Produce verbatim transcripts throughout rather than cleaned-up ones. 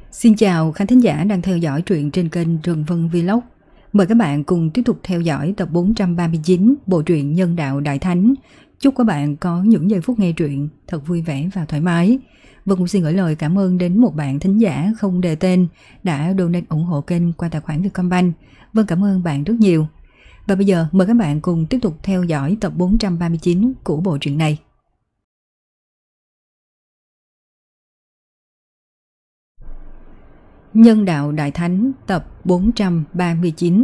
Xin chào khán thính giả đang theo dõi truyện trên kênh Trần Vân Vlog. Mời các bạn cùng tiếp tục theo dõi tập bốn trăm ba mươi chín bộ truyện Nhân đạo Đại Thánh. Chúc các bạn có những giây phút nghe truyện thật vui vẻ và thoải mái. Và cũng xin gửi lời cảm ơn đến một bạn thính giả không đề tên đã donate ủng hộ kênh qua tài khoản Vietcombank. Vâng, cảm ơn bạn rất nhiều. Và bây giờ mời các bạn cùng tiếp tục theo dõi tập bốn trăm ba mươi chín của bộ truyện này. Nhân đạo Đại Thánh tập bốn trăm ba mươi chín.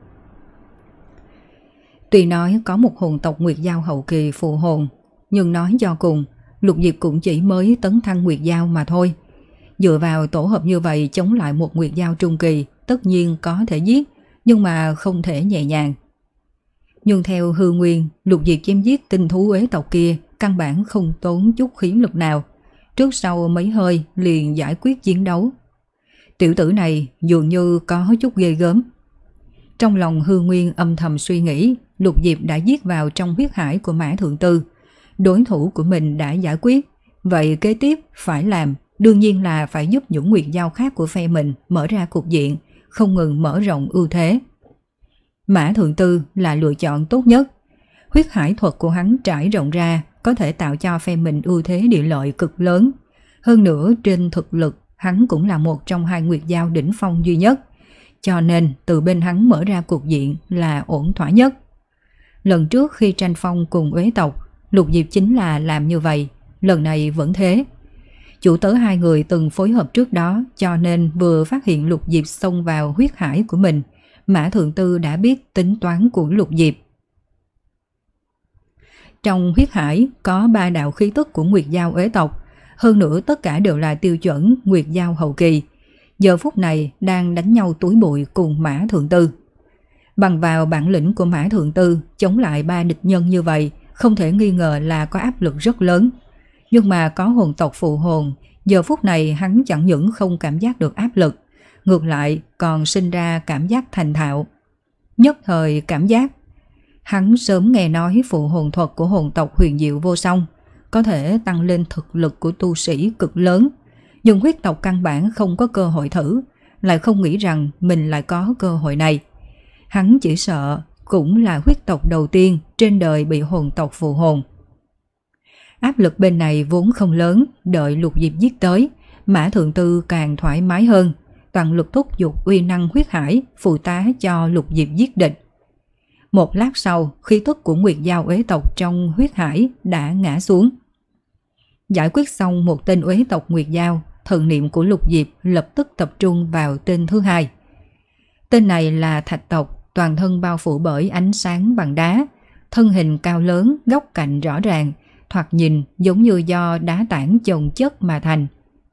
Tuy nói có một hồn tộc Nguyệt Giao hậu kỳ phù hồn, nhưng nói do cùng, Lục Diệp cũng chỉ mới tấn thăng Nguyệt Giao mà thôi. Dựa vào tổ hợp như vậy chống lại một Nguyệt Giao trung kỳ, tất nhiên có thể giết, nhưng mà không thể nhẹ nhàng. Nhưng theo Hư Nguyên, Lục Diệp chém giết tinh thú uế tộc kia căn bản không tốn chút khí lực nào, trước sau mấy hơi liền giải quyết chiến đấu. Tiểu tử này dường như có chút ghê gớm. Trong lòng Hư Nguyên âm thầm suy nghĩ, Lục Diệp đã giết vào trong huyết hải của Mã Thượng Tư. Đối thủ của mình đã giải quyết, vậy kế tiếp phải làm đương nhiên là phải giúp những Nguyệt Giao khác của phe mình mở ra cục diện, không ngừng mở rộng ưu thế. Mã Thượng Tư là lựa chọn tốt nhất. Huyết hải thuật của hắn trải rộng ra, có thể tạo cho phe mình ưu thế địa lợi cực lớn. Hơn nữa trên thực lực, hắn cũng là một trong hai Nguyệt Giao đỉnh phong duy nhất, cho nên từ bên hắn mở ra cục diện là ổn thỏa nhất. Lần trước khi tranh phong cùng uế tộc, Lục Diệp chính là làm như vậy, lần này vẫn thế. Chủ tớ hai người từng phối hợp trước đó, cho nên vừa phát hiện Lục Diệp xông vào huyết hải của mình, Mã Thượng Tư đã biết tính toán của Lục Diệp. Trong huyết hải có ba đạo khí tức của Nguyệt Giao uế tộc, hơn nữa tất cả đều là tiêu chuẩn Nguyệt Giao hậu kỳ, giờ phút này đang đánh nhau túi bụi cùng Mã Thượng Tư. Bằng vào bản lĩnh của Mã Thượng Tư chống lại ba địch nhân như vậy, không thể nghi ngờ là có áp lực rất lớn. Nhưng mà có hồn tộc phụ hồn, giờ phút này hắn chẳng những không cảm giác được áp lực, ngược lại còn sinh ra cảm giác thành thạo. Nhất thời cảm giác, hắn sớm nghe nói phụ hồn thuật của hồn tộc huyền diệu vô song, có thể tăng lên thực lực của tu sĩ cực lớn, nhưng huyết tộc căn bản không có cơ hội thử, lại không nghĩ rằng mình lại có cơ hội này. Hắn chỉ sợ cũng là huyết tộc đầu tiên trên đời bị hồn tộc phụ hồn. Áp lực bên này vốn không lớn, đợi Lục Diệp giết tới, Mã Thượng Tư càng thoải mái hơn, toàn lực thúc giục uy năng huyết hải phụ tá cho Lục Diệp giết địch. Một lát sau, khí tức của Nguyệt Giao uế tộc trong huyết hải đã ngã xuống. Giải quyết xong một tên uế tộc Nguyệt Giao, thần niệm của Lục Diệp lập tức tập trung vào tên thứ hai. Tên này là Thạch tộc, toàn thân bao phủ bởi ánh sáng bằng đá, thân hình cao lớn, góc cạnh rõ ràng, thoạt nhìn giống như do đá tảng chồng chất mà thành.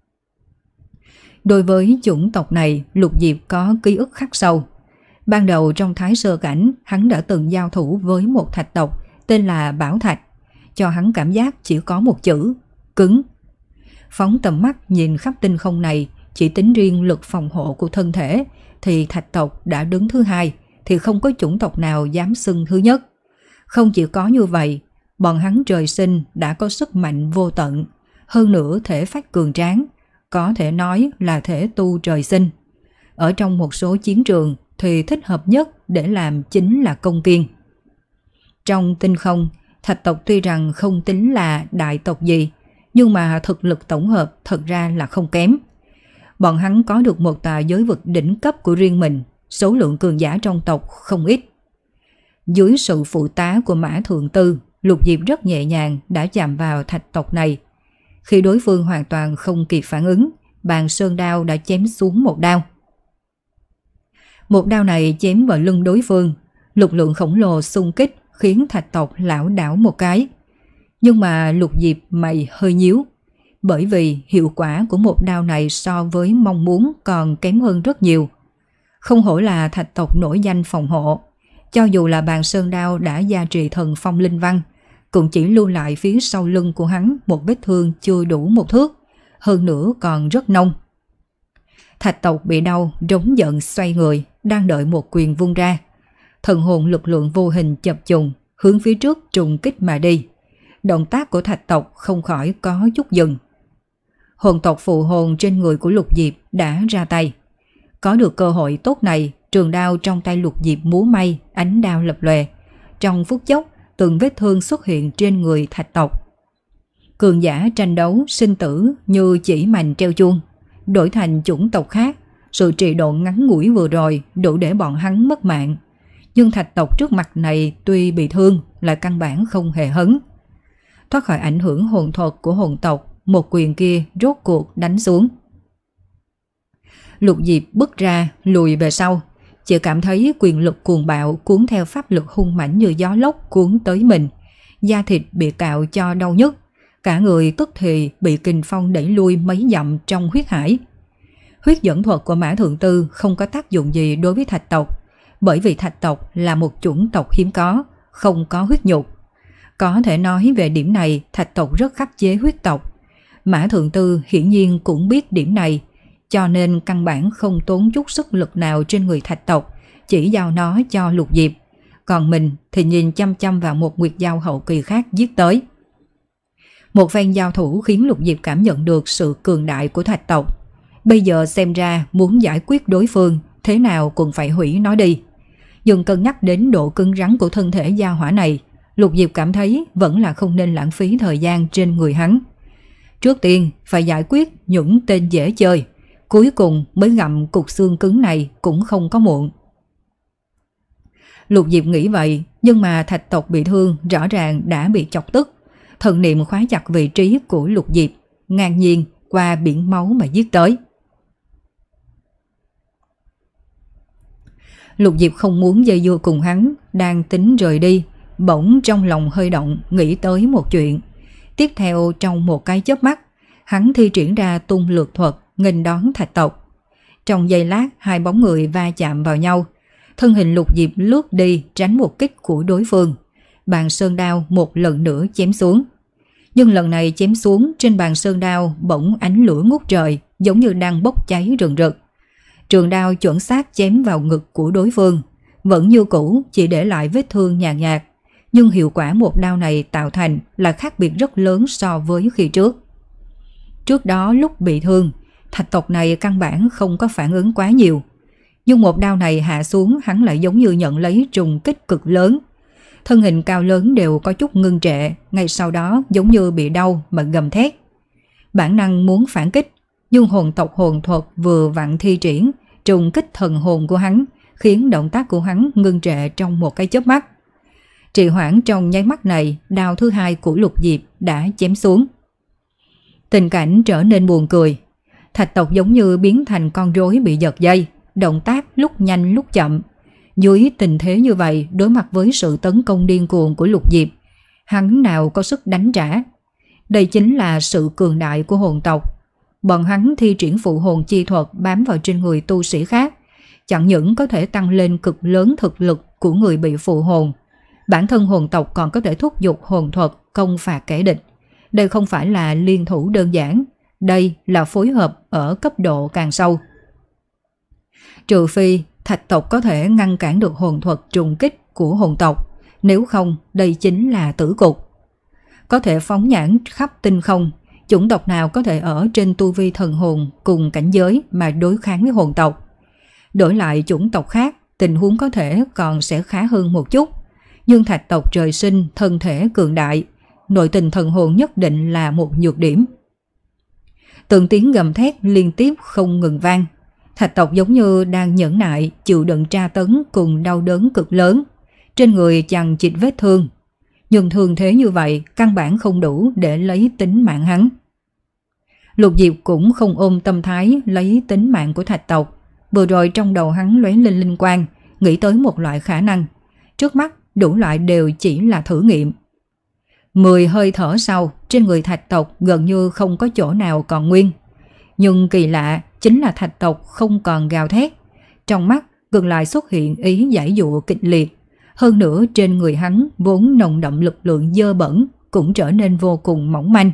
Đối với chủng tộc này, Lục Diệp có ký ức khắc sâu. Ban đầu trong Thái Sơ Cảnh, hắn đã từng giao thủ với một thạch tộc tên là Bảo Thạch, cho hắn cảm giác chỉ có một chữ, cứng. Phóng tầm mắt nhìn khắp tinh không này, chỉ tính riêng lực phòng hộ của thân thể, thì thạch tộc đã đứng thứ hai, thì không có chủng tộc nào dám xưng thứ nhất. Không chỉ có như vậy, bọn hắn trời sinh đã có sức mạnh vô tận, hơn nữa thể phách cường tráng, có thể nói là thể tu trời sinh. Ở trong một số chiến trường thì thích hợp nhất để làm chính là công kiên. Trong tinh không, thạch tộc tuy rằng không tính là đại tộc gì, nhưng mà thực lực tổng hợp thật ra là không kém. Bọn hắn có được một tà giới vực đỉnh cấp của riêng mình, số lượng cường giả trong tộc không ít. Dưới sự phụ tá của Mã Thượng Tư, Lục Diệp rất nhẹ nhàng đã chạm vào thạch tộc này. Khi đối phương hoàn toàn không kịp phản ứng, bàn sơn đao đã chém xuống một đao. Một đao này chém vào lưng đối phương, lực lượng khổng lồ xung kích khiến thạch tộc lảo đảo một cái. Nhưng mà Lục Diệp mày hơi nhíu, bởi vì hiệu quả của một đao này so với mong muốn còn kém hơn rất nhiều. Không hổ là thạch tộc nổi danh phòng hộ, cho dù là bàn sơn đao đã gia trì thần phong linh văn, cũng chỉ lưu lại phía sau lưng của hắn một vết thương chưa đủ một thước, hơn nữa còn rất nông. Thạch tộc bị đau, rống giận xoay người, đang đợi một quyền vung ra. Thần hồn lực lượng vô hình chập trùng, hướng phía trước trùng kích mà đi. Động tác của thạch tộc không khỏi có chút dừng. hồn tộc phụ hồn trên người của Lục Diệp đã ra tay. Có được cơ hội tốt này, trường đao trong tay Lục Diệp múa may, ánh đao lập lòe. Trong phút chốc, từng vết thương xuất hiện trên người thạch tộc. Cường giả tranh đấu sinh tử như chỉ mành treo chuông. Đổi thành chủng tộc khác, sự trì độn ngắn ngủi vừa rồi đủ để bọn hắn mất mạng. Nhưng thạch tộc trước mặt này tuy bị thương lại căn bản không hề hấn. Thoát khỏi ảnh hưởng hồn thuật của hồn tộc, một quyền kia rốt cuộc đánh xuống. Lục Diệp bước ra, lùi về sau, chỉ cảm thấy quyền lực cuồng bạo cuốn theo pháp lực hung mãnh như gió lốc cuốn tới mình. Da thịt bị cạo cho đau nhức, cả người tức thì bị kình phong đẩy lui mấy dặm trong huyết hải. Huyết dẫn thuật của Mã Thượng Tư không có tác dụng gì đối với thạch tộc, bởi vì thạch tộc là một chủng tộc hiếm có, không có huyết nhục. Có thể nói về điểm này thạch tộc rất khắc chế huyết tộc. Mã Thượng Tư hiển nhiên cũng biết điểm này, cho nên căn bản không tốn chút sức lực nào trên người thạch tộc, chỉ giao nó cho Lục Diệp. Còn mình thì nhìn chăm chăm vào một nguyệt giao hậu kỳ khác giết tới. Một phen giao thủ khiến Lục Diệp cảm nhận được sự cường đại của thạch tộc. Bây giờ xem ra muốn giải quyết đối phương, thế nào cũng phải hủy nó đi. Nhưng cân nhắc đến độ cứng rắn của thân thể gia hỏa này, Lục Diệp cảm thấy vẫn là không nên lãng phí thời gian trên người hắn. Trước tiên phải giải quyết những tên dễ chơi, cuối cùng mới gặm cục xương cứng này cũng không có muộn. Lục Diệp nghĩ vậy, nhưng mà thạch tộc bị thương rõ ràng đã bị chọc tức. Thần niệm khóa chặt vị trí của Lục Diệp, ngang nhiên qua biển máu mà giết tới. Lục Diệp không muốn dây dưa cùng hắn, đang tính rời đi, bỗng trong lòng hơi động, nghĩ tới một chuyện. Tiếp theo trong một cái chớp mắt, hắn thi triển ra tung lược thuật nghênh đón thạch tộc. Trong giây lát, hai bóng người va chạm vào nhau. Thân hình Lục Diệp lướt đi tránh một kích của đối phương. Bàn sơn đao một lần nữa chém xuống. Nhưng lần này chém xuống, trên bàn sơn đao bỗng ánh lửa ngút trời, giống như đang bốc cháy rừng rực. Trường đao chuẩn xác chém vào ngực của đối phương, vẫn như cũ, chỉ để lại vết thương nhàn nhạt, nhạt. Nhưng hiệu quả một đao này tạo thành là khác biệt rất lớn so với khi trước. Trước đó lúc bị thương, thạch tộc này căn bản không có phản ứng quá nhiều. Nhưng một đao này hạ xuống, hắn lại giống như nhận lấy trùng kích cực lớn. Thân hình cao lớn đều có chút ngưng trệ, ngay sau đó giống như bị đau mà gầm thét. Bản năng muốn phản kích, nhưng hồn tộc hồn thuật vừa vặn thi triển, trùng kích thần hồn của hắn, khiến động tác của hắn ngưng trệ trong một cái chớp mắt. Trì hoãn trong nháy mắt này, đao thứ hai của Lục Diệp đã chém xuống. Tình cảnh trở nên buồn cười. Thạch tộc giống như biến thành con rối bị giật dây, động tác lúc nhanh lúc chậm. Dưới tình thế như vậy, đối mặt với sự tấn công điên cuồng của Lục Diệp, hắn nào có sức đánh trả. Đây chính là sự cường đại của hồn tộc. Bọn hắn thi triển phụ hồn chi thuật bám vào trên người tu sĩ khác, chẳng những có thể tăng lên cực lớn thực lực của người bị phụ hồn, bản thân hồn tộc còn có thể thúc giục hồn thuật công phạt kẻ địch. Đây không phải là liên thủ đơn giản, đây là phối hợp ở cấp độ càng sâu. Trừ phi thạch tộc có thể ngăn cản được hồn thuật trùng kích của hồn tộc, nếu không đây chính là tử cục. Có thể phóng nhãn khắp tinh không, chủng tộc nào có thể ở trên tu vi thần hồn cùng cảnh giới mà đối kháng với hồn tộc. Đổi lại chủng tộc khác, tình huống có thể còn sẽ khá hơn một chút. Nhưng thạch tộc trời sinh thân thể cường đại, nội tình thần hồn nhất định là một nhược điểm. Từng tiếng gầm thét liên tiếp không ngừng vang. Thạch tộc giống như đang nhẫn nại chịu đựng tra tấn cùng đau đớn cực lớn. Trên người chằng chịt vết thương. Nhưng thương thế như vậy căn bản không đủ để lấy tính mạng hắn. Lục Diệp cũng không ôm tâm thái lấy tính mạng của thạch tộc. Vừa rồi trong đầu hắn lóe lên linh quang, nghĩ tới một loại khả năng. Trước mắt đủ loại đều chỉ là thử nghiệm. Mười hơi thở sau, trên người thạch tộc gần như không có chỗ nào còn nguyên. Nhưng kỳ lạ chính là thạch tộc không còn gào thét. Trong mắt ngược lại xuất hiện ý giải dụ kịch liệt. Hơn nữa trên người hắn vốn nồng đậm lực lượng dơ bẩn cũng trở nên vô cùng mỏng manh.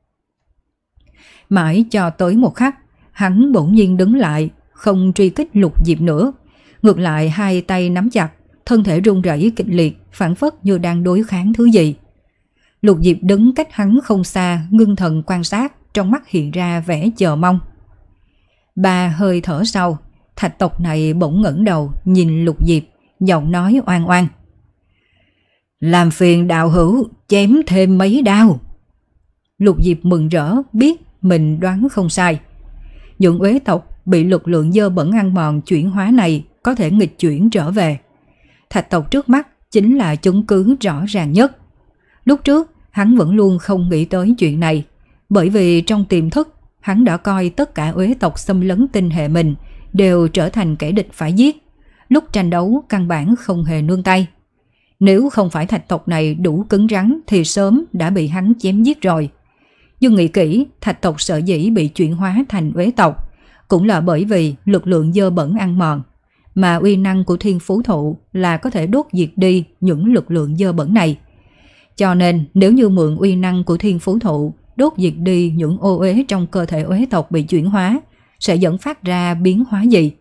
Mãi cho tới một khắc, hắn bỗng nhiên đứng lại, không truy kích Lục Diệp nữa. Ngược lại hai tay nắm chặt, thân thể run rẩy kịch liệt, phản phất như đang đối kháng thứ gì. Lục Diệp đứng cách hắn không xa, ngưng thần quan sát, trong mắt hiện ra vẻ chờ mong. Ba hơi thở sau, thạch tộc này bỗng ngẩng đầu nhìn Lục Diệp, giọng nói oan oan. Làm phiền đạo hữu chém thêm mấy đao. Lục Diệp mừng rỡ biết mình đoán không sai. Những uế tộc bị lực lượng dơ bẩn ăn mòn chuyển hóa này có thể nghịch chuyển trở về. Thạch tộc trước mắt chính là chứng cứ rõ ràng nhất. Lúc trước hắn vẫn luôn không nghĩ tới chuyện này, bởi vì trong tiềm thức hắn đã coi tất cả uế tộc xâm lấn tinh hệ mình đều trở thành kẻ địch phải giết. Lúc tranh đấu căn bản không hề nương tay. Nếu không phải thạch tộc này đủ cứng rắn thì sớm đã bị hắn chém giết rồi. Nhưng nghĩ kỹ, thạch tộc sở dĩ bị chuyển hóa thành uế tộc cũng là bởi vì lực lượng dơ bẩn ăn mòn, mà uy năng của thiên phú thụ là có thể đốt diệt đi những lực lượng dơ bẩn này. Cho nên nếu như mượn uy năng của thiên phú thụ đốt diệt đi những ô uế trong cơ thể uế tộc bị chuyển hóa, sẽ dẫn phát ra biến hóa gì?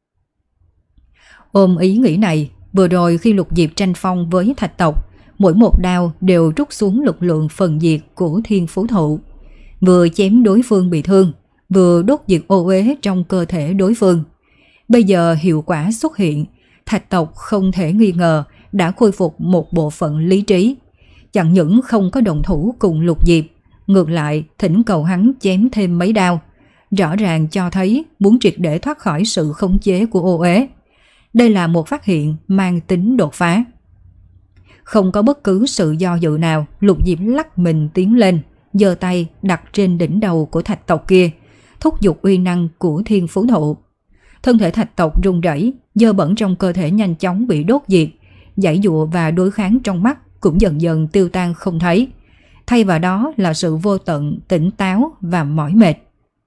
Ôm ý nghĩ này, vừa rồi khi Lục Diệp tranh phong với thạch tộc, mỗi một đao đều rút xuống lực lượng phần diệt của thiên phú thụ, vừa chém đối phương bị thương, vừa đốt diệt ô uế trong cơ thể đối phương. Bây giờ hiệu quả xuất hiện, thạch tộc không thể nghi ngờ đã khôi phục một bộ phận lý trí. Chẳng những không có đồng thủ cùng Lục Diệp, ngược lại thỉnh cầu hắn chém thêm mấy đao, rõ ràng cho thấy muốn triệt để thoát khỏi sự khống chế của ô uế. Đây là một phát hiện mang tính đột phá. Không có bất cứ sự do dự nào, Lục Diệp lắc mình tiến lên, giơ tay đặt trên đỉnh đầu của thạch tộc kia, thúc giục uy năng của thiên phú thụ. Thân thể thạch tộc rung rẩy, dơ bẩn trong cơ thể nhanh chóng bị đốt diệt, giãy giụa và đối kháng trong mắt cũng dần dần tiêu tan không thấy. Thay vào đó là sự vô tận, tỉnh táo và mỏi mệt.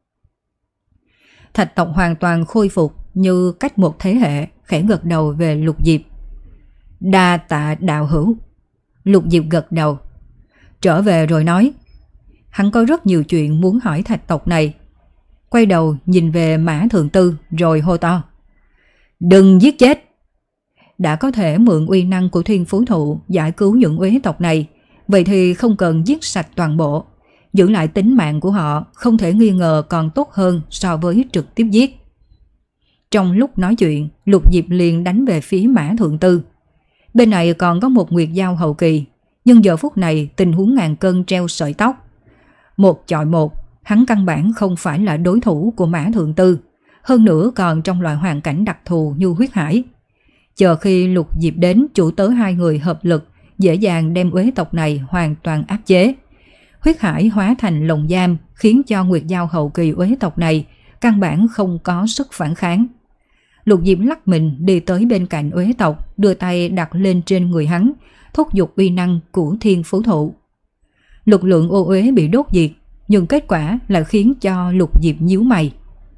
Thạch tộc hoàn toàn khôi phục như cách một thế hệ, khẽ gật đầu về Lục Diệp. Đa tạ đạo hữu. Lục Diệp gật đầu. Trở về rồi nói. Hắn có rất nhiều chuyện muốn hỏi thạch tộc này. Quay đầu nhìn về Mã Thượng Tư rồi hô to. Đừng giết chết. Đã có thể mượn uy năng của thiên phú thụ giải cứu những uế tộc này, vậy thì không cần giết sạch toàn bộ. Giữ lại tính mạng của họ không thể nghi ngờ còn tốt hơn so với trực tiếp giết. Trong lúc nói chuyện, Lục Diệp liền đánh về phía Mã Thượng Tư. Bên này còn có một nguyệt giao hậu kỳ, nhưng giờ phút này tình huống ngàn cân treo sợi tóc. Một chọi một, hắn căn bản không phải là đối thủ của Mã Thượng Tư, hơn nữa còn trong loại hoàn cảnh đặc thù như huyết hải. Chờ khi Lục Diệp đến, chủ tớ hai người hợp lực, dễ dàng đem uế tộc này hoàn toàn áp chế. Huyết hải hóa thành lồng giam, khiến cho nguyệt giao hậu kỳ uế tộc này căn bản không có sức phản kháng. Lục Diệp lắc mình đi tới bên cạnh uế tộc, đưa tay đặt lên trên người hắn, thúc giục uy năng của thiên phú thụ. Lực lượng ô uế bị đốt diệt, nhưng kết quả là khiến cho Lục Diệp nhíu mày.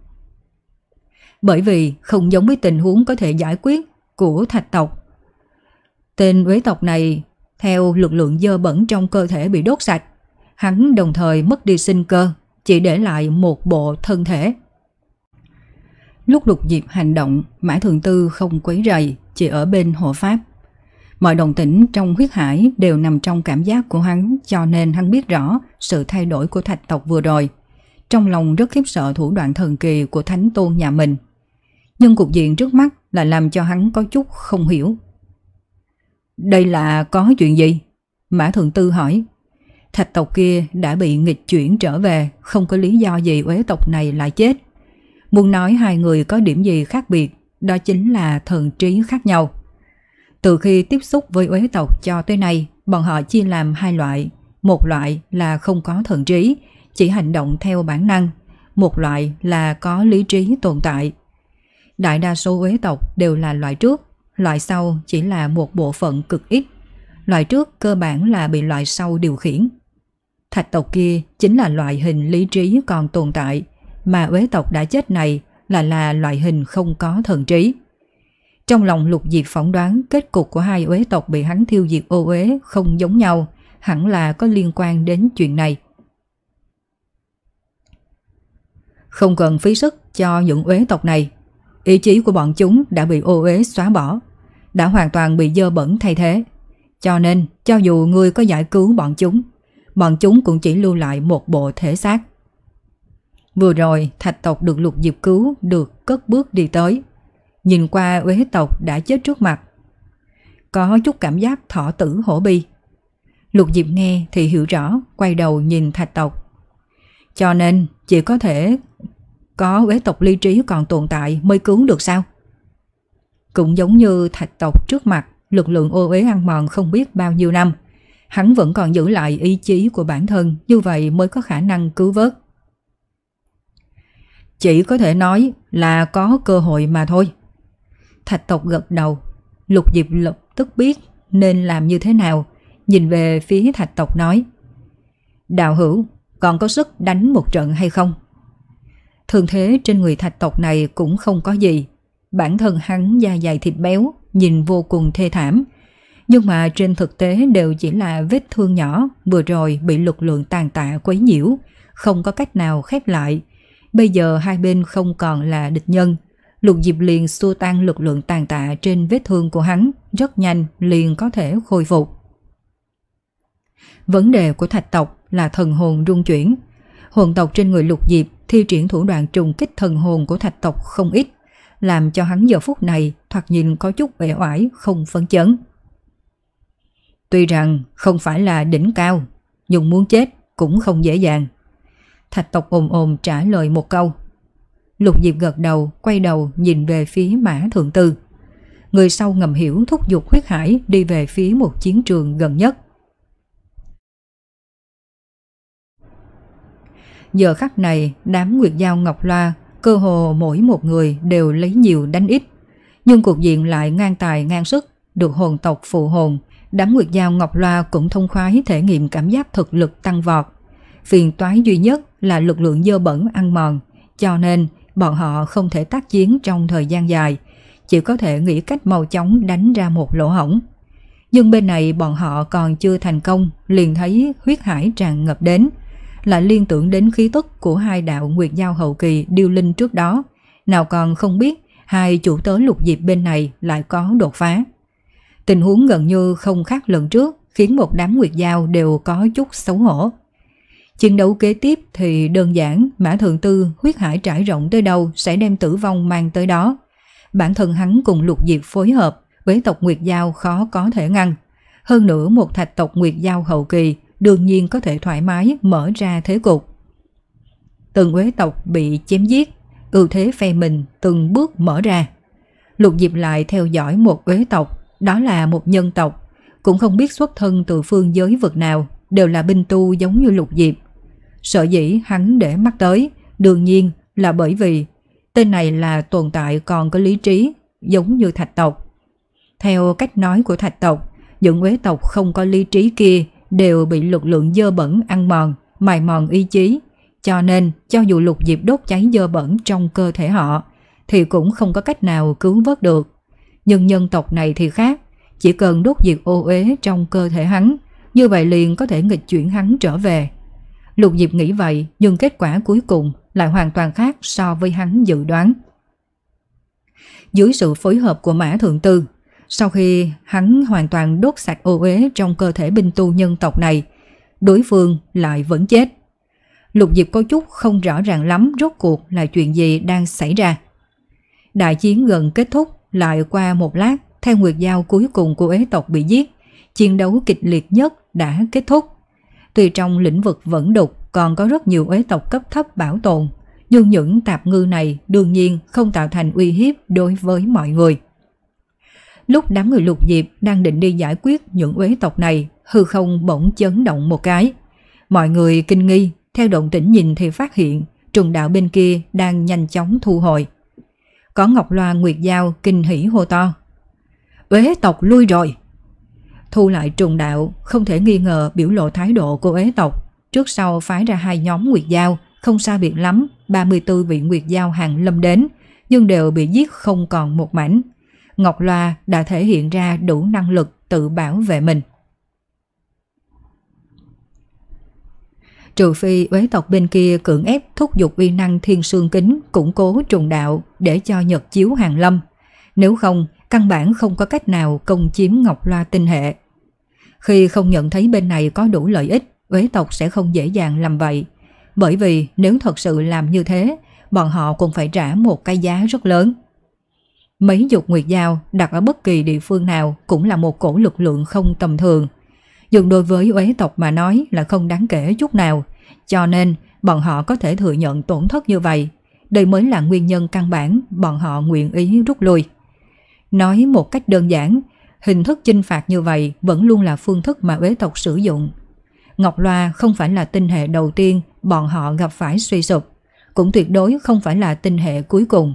Bởi vì không giống với tình huống có thể giải quyết của thạch tộc. Tên uế tộc này, theo lực lượng dơ bẩn trong cơ thể bị đốt sạch, hắn đồng thời mất đi sinh cơ, chỉ để lại một bộ thân thể. Lúc Lục Diệp hành động, Mã Thượng Tư không quấy rầy, chỉ ở bên hộ pháp. Mọi động tĩnh trong huyết hải đều nằm trong cảm giác của hắn, cho nên hắn biết rõ sự thay đổi của thạch tộc vừa rồi. Trong lòng rất khiếp sợ thủ đoạn thần kỳ của thánh tôn nhà mình. Nhưng cục diện trước mắt là làm cho hắn có chút không hiểu. Đây là có chuyện gì? Mã Thượng Tư hỏi. Thạch tộc kia đã bị nghịch chuyển trở về, không có lý do gì uế tộc này lại chết. Muốn nói hai người có điểm gì khác biệt, đó chính là thần trí khác nhau. Từ khi tiếp xúc với uế tộc cho tới nay, bọn họ chia làm hai loại. Một loại là không có thần trí, chỉ hành động theo bản năng. Một loại là có lý trí tồn tại. Đại đa số uế tộc đều là loại trước, loại sau chỉ là một bộ phận cực ít. Loại trước cơ bản là bị loại sau điều khiển. Thạch tộc kia chính là loại hình lý trí còn tồn tại, mà uế tộc đã chết này là là loại hình không có thần trí. Trong lòng Lục Diệp phỏng đoán kết cục của hai uế tộc bị hắn thiêu diệt ô uế không giống nhau, hẳn là có liên quan đến chuyện này. Không cần phí sức cho những uế tộc này, ý chí của bọn chúng đã bị ô uế xóa bỏ, đã hoàn toàn bị dơ bẩn thay thế. Cho nên cho dù ngươi có giải cứu bọn chúng, bọn chúng cũng chỉ lưu lại một bộ thể xác. Vừa rồi thạch tộc được Lục Diệp cứu được cất bước đi tới. Nhìn qua uế tộc đã chết trước mặt. Có chút cảm giác thọ tử hổ bi. Lục Diệp nghe thì hiểu rõ, quay đầu nhìn thạch tộc. Cho nên chỉ có thể có uế tộc lý trí còn tồn tại mới cứu được sao? Cũng giống như thạch tộc trước mặt, lực lượng ô uế ăn mòn không biết bao nhiêu năm, hắn vẫn còn giữ lại ý chí của bản thân, như vậy mới có khả năng cứu vớt. Chỉ có thể nói là có cơ hội mà thôi. Thạch tộc gật đầu. Lục Diệp lập tức biết nên làm như thế nào, nhìn về phía thạch tộc nói: Đạo hữu, còn có sức đánh một trận hay không? Thường thế trên người thạch tộc này cũng không có gì. Bản thân hắn da dày thịt béo, nhìn vô cùng thê thảm. Nhưng mà trên thực tế đều chỉ là vết thương nhỏ, vừa rồi bị lực lượng tàn tạ quấy nhiễu, không có cách nào khép lại. Bây giờ hai bên không còn là địch nhân. Lục Diệp liền xua tan lực lượng tàn tạ trên vết thương của hắn, rất nhanh liền có thể khôi phục. Vấn đề của thạch tộc là thần hồn rung chuyển. Hồn tộc trên người Lục Diệp thi triển thủ đoạn trùng kích thần hồn của thạch tộc không ít, làm cho hắn giờ phút này thoạt nhìn có chút uể oải, không phấn chấn. Tuy rằng không phải là đỉnh cao, nhưng muốn chết cũng không dễ dàng. Thạch tộc ồm ồm trả lời một câu. Lục Diệp gật đầu, quay đầu nhìn về phía Mã Thượng Tư. Người sau ngầm hiểu thúc giục huyết hải đi về phía một chiến trường gần nhất. Giờ khắc này, đám Nguyệt Dao Ngọc Loa cơ hồ mỗi một người đều lấy nhiều đánh ít, nhưng cuộc diện lại ngang tài ngang sức, được hồn tộc phụ hồn. Đám Nguyệt Dao Ngọc Loa cũng thông khoái thể nghiệm cảm giác thực lực tăng vọt. Phiền toái duy nhất là lực lượng dơ bẩn ăn mòn, cho nên bọn họ không thể tác chiến trong thời gian dài, chỉ có thể nghĩ cách mau chóng đánh ra một lỗ hổng. Nhưng bên này bọn họ còn chưa thành công, liền thấy huyết hải tràn ngập đến, lại liên tưởng đến khí tức của hai đạo Nguyệt Dao hậu kỳ điêu linh trước đó, nào còn không biết hai chủ tớ Lục Diệp bên này lại có đột phá. Tình huống gần như không khác lần trước, khiến một đám Nguyệt Dao đều có chút xấu hổ. Chiến đấu kế tiếp thì đơn giản, Mã Thượng Tư huyết hải trải rộng tới đâu sẽ đem tử vong mang tới đó. Bản thân hắn cùng Lục Diệp phối hợp với tộc Nguyệt Dao khó có thể ngăn. Hơn nữa một thạch tộc Nguyệt Dao hậu kỳ đương nhiên có thể thoải mái mở ra thế cục. Từng uế tộc bị chém giết, ưu thế phe mình từng bước mở ra. Lục Diệp lại theo dõi một uế tộc, đó là một nhân tộc, cũng không biết xuất thân từ phương giới vực nào, đều là binh tu giống như Lục Diệp. Sở dĩ hắn để mắt tới, đương nhiên là bởi vì tên này là tồn tại còn có lý trí, giống như thạch tộc. Theo cách nói của thạch tộc, những uế tộc không có lý trí kia đều bị lực lượng dơ bẩn ăn mòn, mài mòn ý chí, cho nên cho dù Lục Diệp đốt cháy dơ bẩn trong cơ thể họ, thì cũng không có cách nào cứu vớt được. Nhưng nhân tộc này thì khác, chỉ cần đốt diệt ô uế trong cơ thể hắn, như vậy liền có thể nghịch chuyển hắn trở về. Lục Diệp nghĩ vậy, nhưng kết quả cuối cùng lại hoàn toàn khác so với hắn dự đoán. Dưới sự phối hợp của Mã Thượng Tư, sau khi hắn hoàn toàn đốt sạch ô uế trong cơ thể binh tu nhân tộc này, đối phương lại vẫn chết. Lục Diệp có chút không rõ ràng lắm rốt cuộc là chuyện gì đang xảy ra. Đại chiến gần kết thúc, lại qua một lát, theo Nguyệt Dao cuối cùng của uế tộc bị giết, chiến đấu kịch liệt nhất đã kết thúc. Tuy trong lĩnh vực vẫn đục còn có rất nhiều uế tộc cấp thấp bảo tồn, nhưng những tạp ngư này đương nhiên không tạo thành uy hiếp đối với mọi người. Lúc đám người Lục Diệp đang định đi giải quyết những uế tộc này, hư không bỗng chấn động một cái. Mọi người kinh nghi, theo động tĩnh nhìn thì phát hiện trùng đạo bên kia đang nhanh chóng thu hồi. Có Ngọc Loa Nguyệt Dao kinh hỉ hô to: Uế tộc lui rồi! Thu lại trùng đạo, không thể nghi ngờ biểu lộ thái độ của uế tộc. Trước sau phái ra hai nhóm Nguyệt Dao, không xa biệt lắm, ba mươi tư vị Nguyệt Dao hàng lâm đến, nhưng đều bị giết không còn một mảnh. Ngọc Loa đã thể hiện ra đủ năng lực tự bảo vệ mình. Trừ phi uế tộc bên kia cưỡng ép thúc giục uy năng thiên sương kính củng cố trùng đạo để cho nhật chiếu hàng lâm, nếu không căn bản không có cách nào công chiếm Ngọc Loa tinh hệ. Khi không nhận thấy bên này có đủ lợi ích, uế tộc sẽ không dễ dàng làm vậy. Bởi vì nếu thật sự làm như thế, bọn họ cũng phải trả một cái giá rất lớn. Mấy chục nguyệt dao đặt ở bất kỳ địa phương nào cũng là một cổ lực lượng không tầm thường. Nhưng đối với uế tộc mà nói là không đáng kể chút nào, cho nên bọn họ có thể thừa nhận tổn thất như vậy. Đây mới là nguyên nhân căn bản bọn họ nguyện ý rút lui. Nói một cách đơn giản, hình thức chinh phạt như vậy vẫn luôn là phương thức mà uế tộc sử dụng. Ngọc Loa không phải là tinh hệ đầu tiên bọn họ gặp phải suy sụp, cũng tuyệt đối không phải là tinh hệ cuối cùng.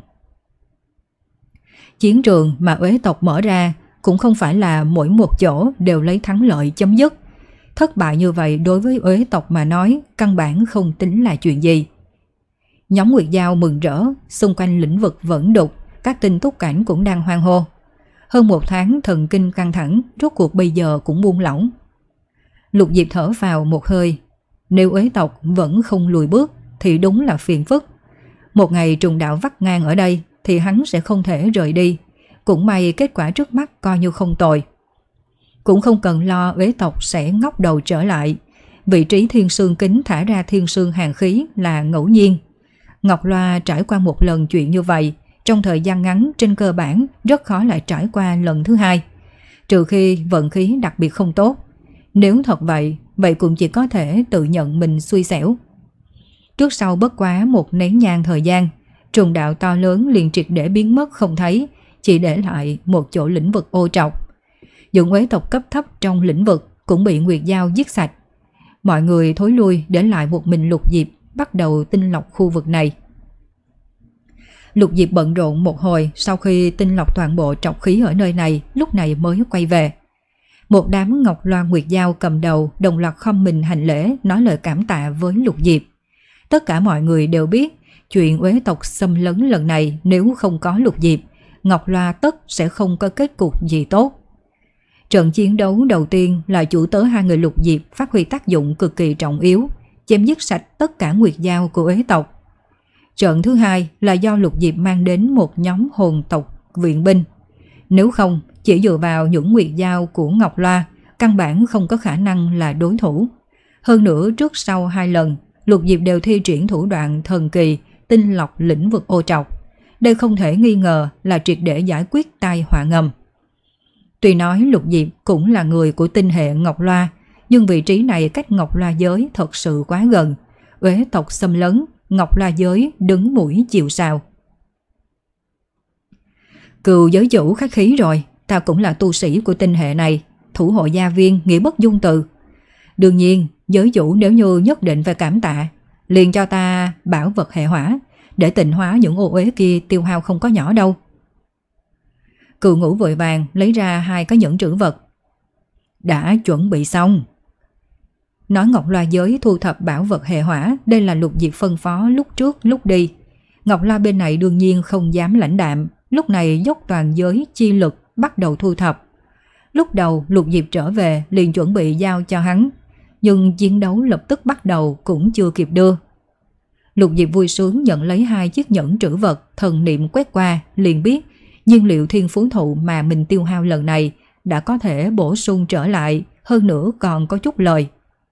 Chiến trường mà uế tộc mở ra cũng không phải là mỗi một chỗ đều lấy thắng lợi chấm dứt. Thất bại như vậy đối với uế tộc mà nói căn bản không tính là chuyện gì. Nhóm nguyệt dao mừng rỡ, xung quanh lĩnh vực vẫn đục, các tinh túc cảnh cũng đang hoan hô. Hơn một tháng thần kinh căng thẳng, rốt cuộc bây giờ cũng buông lỏng. Lục Diệp thở vào một hơi. Nếu uế tộc vẫn không lùi bước thì đúng là phiền phức. Một ngày trùng đạo vắt ngang ở đây thì hắn sẽ không thể rời đi. Cũng may kết quả trước mắt coi như không tồi. Cũng không cần lo uế tộc sẽ ngóc đầu trở lại. Vị trí thiên sương kính thả ra thiên sương hàn khí là ngẫu nhiên. Ngọc Loa trải qua một lần chuyện như vậy, trong thời gian ngắn trên cơ bản rất khó lại trải qua lần thứ hai. Trừ khi vận khí đặc biệt không tốt. Nếu thật vậy, vậy cũng chỉ có thể tự nhận mình xui xẻo. Trước sau bất quá một nén nhang thời gian, trùng đạo to lớn liền triệt để biến mất không thấy, chỉ để lại một chỗ lĩnh vực ô trọc. Những uế tộc cấp thấp trong lĩnh vực cũng bị nguyệt dao giết sạch. Mọi người thối lui để lại một mình Lục Diệp bắt đầu tinh lọc khu vực này. Lục Diệp bận rộn một hồi sau khi tinh lọc toàn bộ trọc khí ở nơi này, lúc này mới quay về. Một đám Ngọc Loa nguyệt dao cầm đầu đồng loạt khom mình hành lễ nói lời cảm tạ với Lục Diệp. Tất cả mọi người đều biết chuyện uế tộc xâm lấn lần này nếu không có Lục Diệp, Ngọc Loa tất sẽ không có kết cục gì tốt. Trận chiến đấu đầu tiên là chủ tớ hai người Lục Diệp phát huy tác dụng cực kỳ trọng yếu, chém dứt sạch tất cả nguyệt dao của uế tộc. Trận thứ hai là do Lục Diệp mang đến một nhóm hồn tộc viện binh. Nếu không, chỉ dựa vào những nguyệt dao của Ngọc Loa, căn bản không có khả năng là đối thủ. Hơn nữa trước sau hai lần, Lục Diệp đều thi triển thủ đoạn thần kỳ tinh lọc lĩnh vực ô trọc. Đây không thể nghi ngờ là triệt để giải quyết tai họa ngầm. Tuy nói Lục Diệp cũng là người của tinh hệ Ngọc Loa, nhưng vị trí này cách Ngọc Loa giới thật sự quá gần. Uế tộc xâm lấn, Ngọc Loa giới đứng mũi chịu sào. Cừu giới chủ khách khí rồi, ta cũng là tu sĩ của tinh hệ này, thủ hộ gia viên nghĩa bất dung từ. Đương nhiên, giới chủ nếu như nhất định phải cảm tạ, liền cho ta bảo vật hệ hỏa, để tịnh hóa những ô uế kia tiêu hao không có nhỏ đâu. Cừu ngũ vội vàng lấy ra hai cái nhẫn trữ vật. Đã chuẩn bị xong. Nói Ngọc Loa giới thu thập bảo vật hệ hỏa, đây là Lục Diệp phân phó lúc trước lúc đi. Ngọc Loa bên này đương nhiên không dám lãnh đạm, lúc này dốc toàn giới chi lực bắt đầu thu thập. Lúc đầu Lục Diệp trở về liền chuẩn bị giao cho hắn, nhưng chiến đấu lập tức bắt đầu cũng chưa kịp đưa. Lục Diệp vui sướng nhận lấy hai chiếc nhẫn trữ vật, thần niệm quét qua liền biết nhiên liệu thiên phú thụ mà mình tiêu hao lần này đã có thể bổ sung trở lại, hơn nữa còn có chút lời.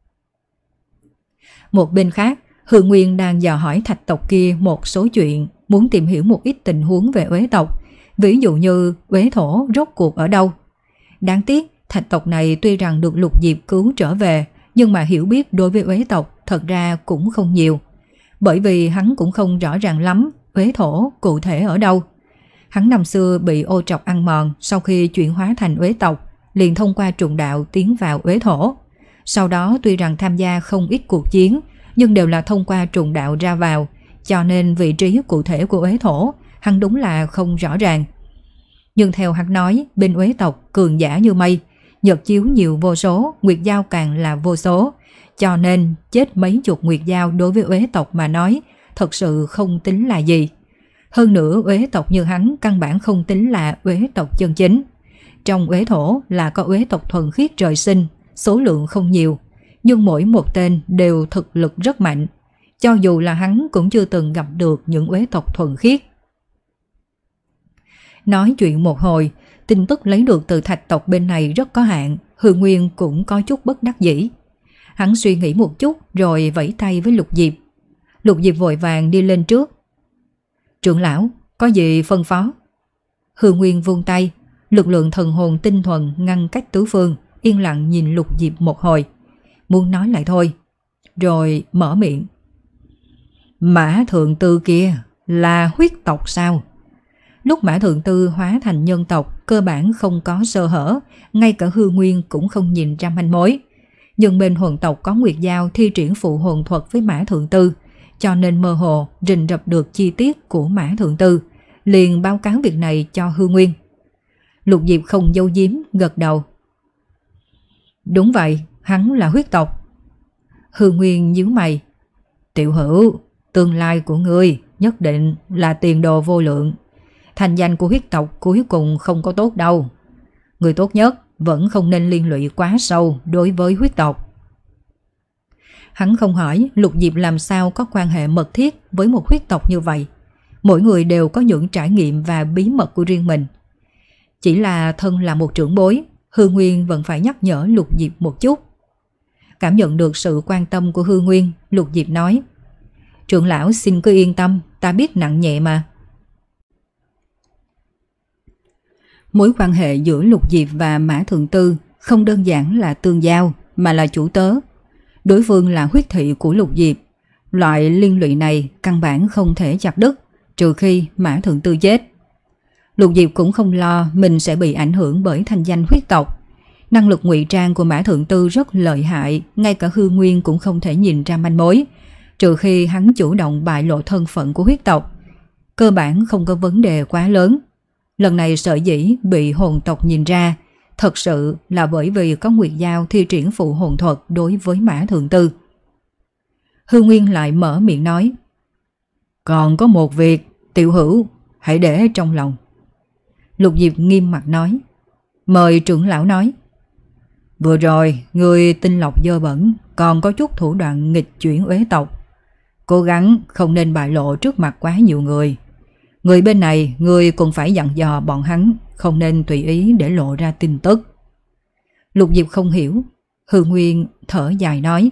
Một bên khác, Hương Nguyên đang dò hỏi thạch tộc kia một số chuyện, muốn tìm hiểu một ít tình huống về uế tộc, ví dụ như uế thổ rốt cuộc ở đâu. Đáng tiếc, thạch tộc này tuy rằng được Lục Diệp cứu trở về, nhưng mà hiểu biết đối với uế tộc thật ra cũng không nhiều. Bởi vì hắn cũng không rõ ràng lắm uế thổ cụ thể ở đâu. Hắn năm xưa bị ô trọc ăn mòn, sau khi chuyển hóa thành uế tộc, liền thông qua trùng đạo tiến vào uế thổ. Sau đó tuy rằng tham gia không ít cuộc chiến, nhưng đều là thông qua trùng đạo ra vào, cho nên vị trí cụ thể của uế thổ hắn đúng là không rõ ràng. Nhưng theo hắn nói, bên uế tộc cường giả như mây, nhật chiếu nhiều vô số, nguyệt dao càng là vô số, cho nên chết mấy chục nguyệt dao đối với uế tộc mà nói thật sự không tính là gì. Hơn nữa uế tộc như hắn căn bản không tính là uế tộc chân chính. Trong uế thổ là có uế tộc thuần khiết trời sinh, số lượng không nhiều, nhưng mỗi một tên đều thực lực rất mạnh. Cho dù là hắn cũng chưa từng gặp được những uế tộc thuần khiết. Nói chuyện một hồi, tin tức lấy được từ thạch tộc bên này rất có hạn, Hương Nguyên cũng có chút bất đắc dĩ. Hắn suy nghĩ một chút rồi vẫy tay với Lục Diệp. Lục Diệp vội vàng đi lên trước. Trưởng lão, có gì phân phó? Hư Nguyên vung tay, lực lượng thần hồn tinh thuần ngăn cách tứ phương, yên lặng nhìn Lục Diệp một hồi, muốn nói lại thôi, rồi mở miệng. Mã Thượng Tư kia là huyết tộc sao? Lúc Mã Thượng Tư hóa thành nhân tộc, cơ bản không có sơ hở, ngay cả Hư Nguyên cũng không nhìn ra manh mối. Nhưng bên hồn tộc có Nguyệt Giao thi triển phụ hồn thuật với Mã Thượng Tư, cho nên mơ hồ rình rập được chi tiết của Mã Thượng Tư, liền báo cáo việc này cho Hư Nguyên. Lục Diệp không giấu giếm, gật đầu. Đúng vậy, hắn là huyết tộc. Hư Nguyên nhíu mày. Tiểu Hữu, tương lai của ngươi nhất định là tiền đồ vô lượng. Thành danh của huyết tộc cuối cùng không có tốt đâu. Người tốt nhất vẫn không nên liên lụy quá sâu đối với huyết tộc. Hắn không hỏi Lục Diệp làm sao có quan hệ mật thiết với một huyết tộc như vậy. Mỗi người đều có những trải nghiệm và bí mật của riêng mình. Chỉ là thân là một trưởng bối, Hư Nguyên vẫn phải nhắc nhở Lục Diệp một chút. Cảm nhận được sự quan tâm của Hư Nguyên, Lục Diệp nói. Trưởng lão xin cứ yên tâm, ta biết nặng nhẹ mà. Mối quan hệ giữa Lục Diệp và Mã Thượng Tư không đơn giản là tương giao, mà là chủ tớ. Đối phương là huyết thị của Lục Diệp. Loại liên lụy này căn bản không thể chặt đứt, trừ khi Mã Thượng Tư chết. Lục Diệp cũng không lo mình sẽ bị ảnh hưởng bởi thanh danh huyết tộc. Năng lực ngụy trang của Mã Thượng Tư rất lợi hại, ngay cả Hư Nguyên cũng không thể nhìn ra manh mối, trừ khi hắn chủ động bại lộ thân phận của huyết tộc. Cơ bản không có vấn đề quá lớn. Lần này sở dĩ bị hồn tộc nhìn ra, thật sự là bởi vì có Nguyệt Giao thi triển phụ hồn thuật đối với Mã Thượng Tư. Hư Nguyên lại mở miệng nói. Còn có một việc, Tiểu Hữu, hãy để trong lòng. Lục Diệp nghiêm mặt nói. Mời trưởng lão nói. Vừa rồi, người tinh lọc dơ bẩn, còn có chút thủ đoạn nghịch chuyển uế tộc. Cố gắng không nên bại lộ trước mặt quá nhiều người. Người bên này, người cũng phải dặn dò bọn hắn, không nên tùy ý để lộ ra tin tức. Lục Diệp không hiểu. Hư Nguyên thở dài nói.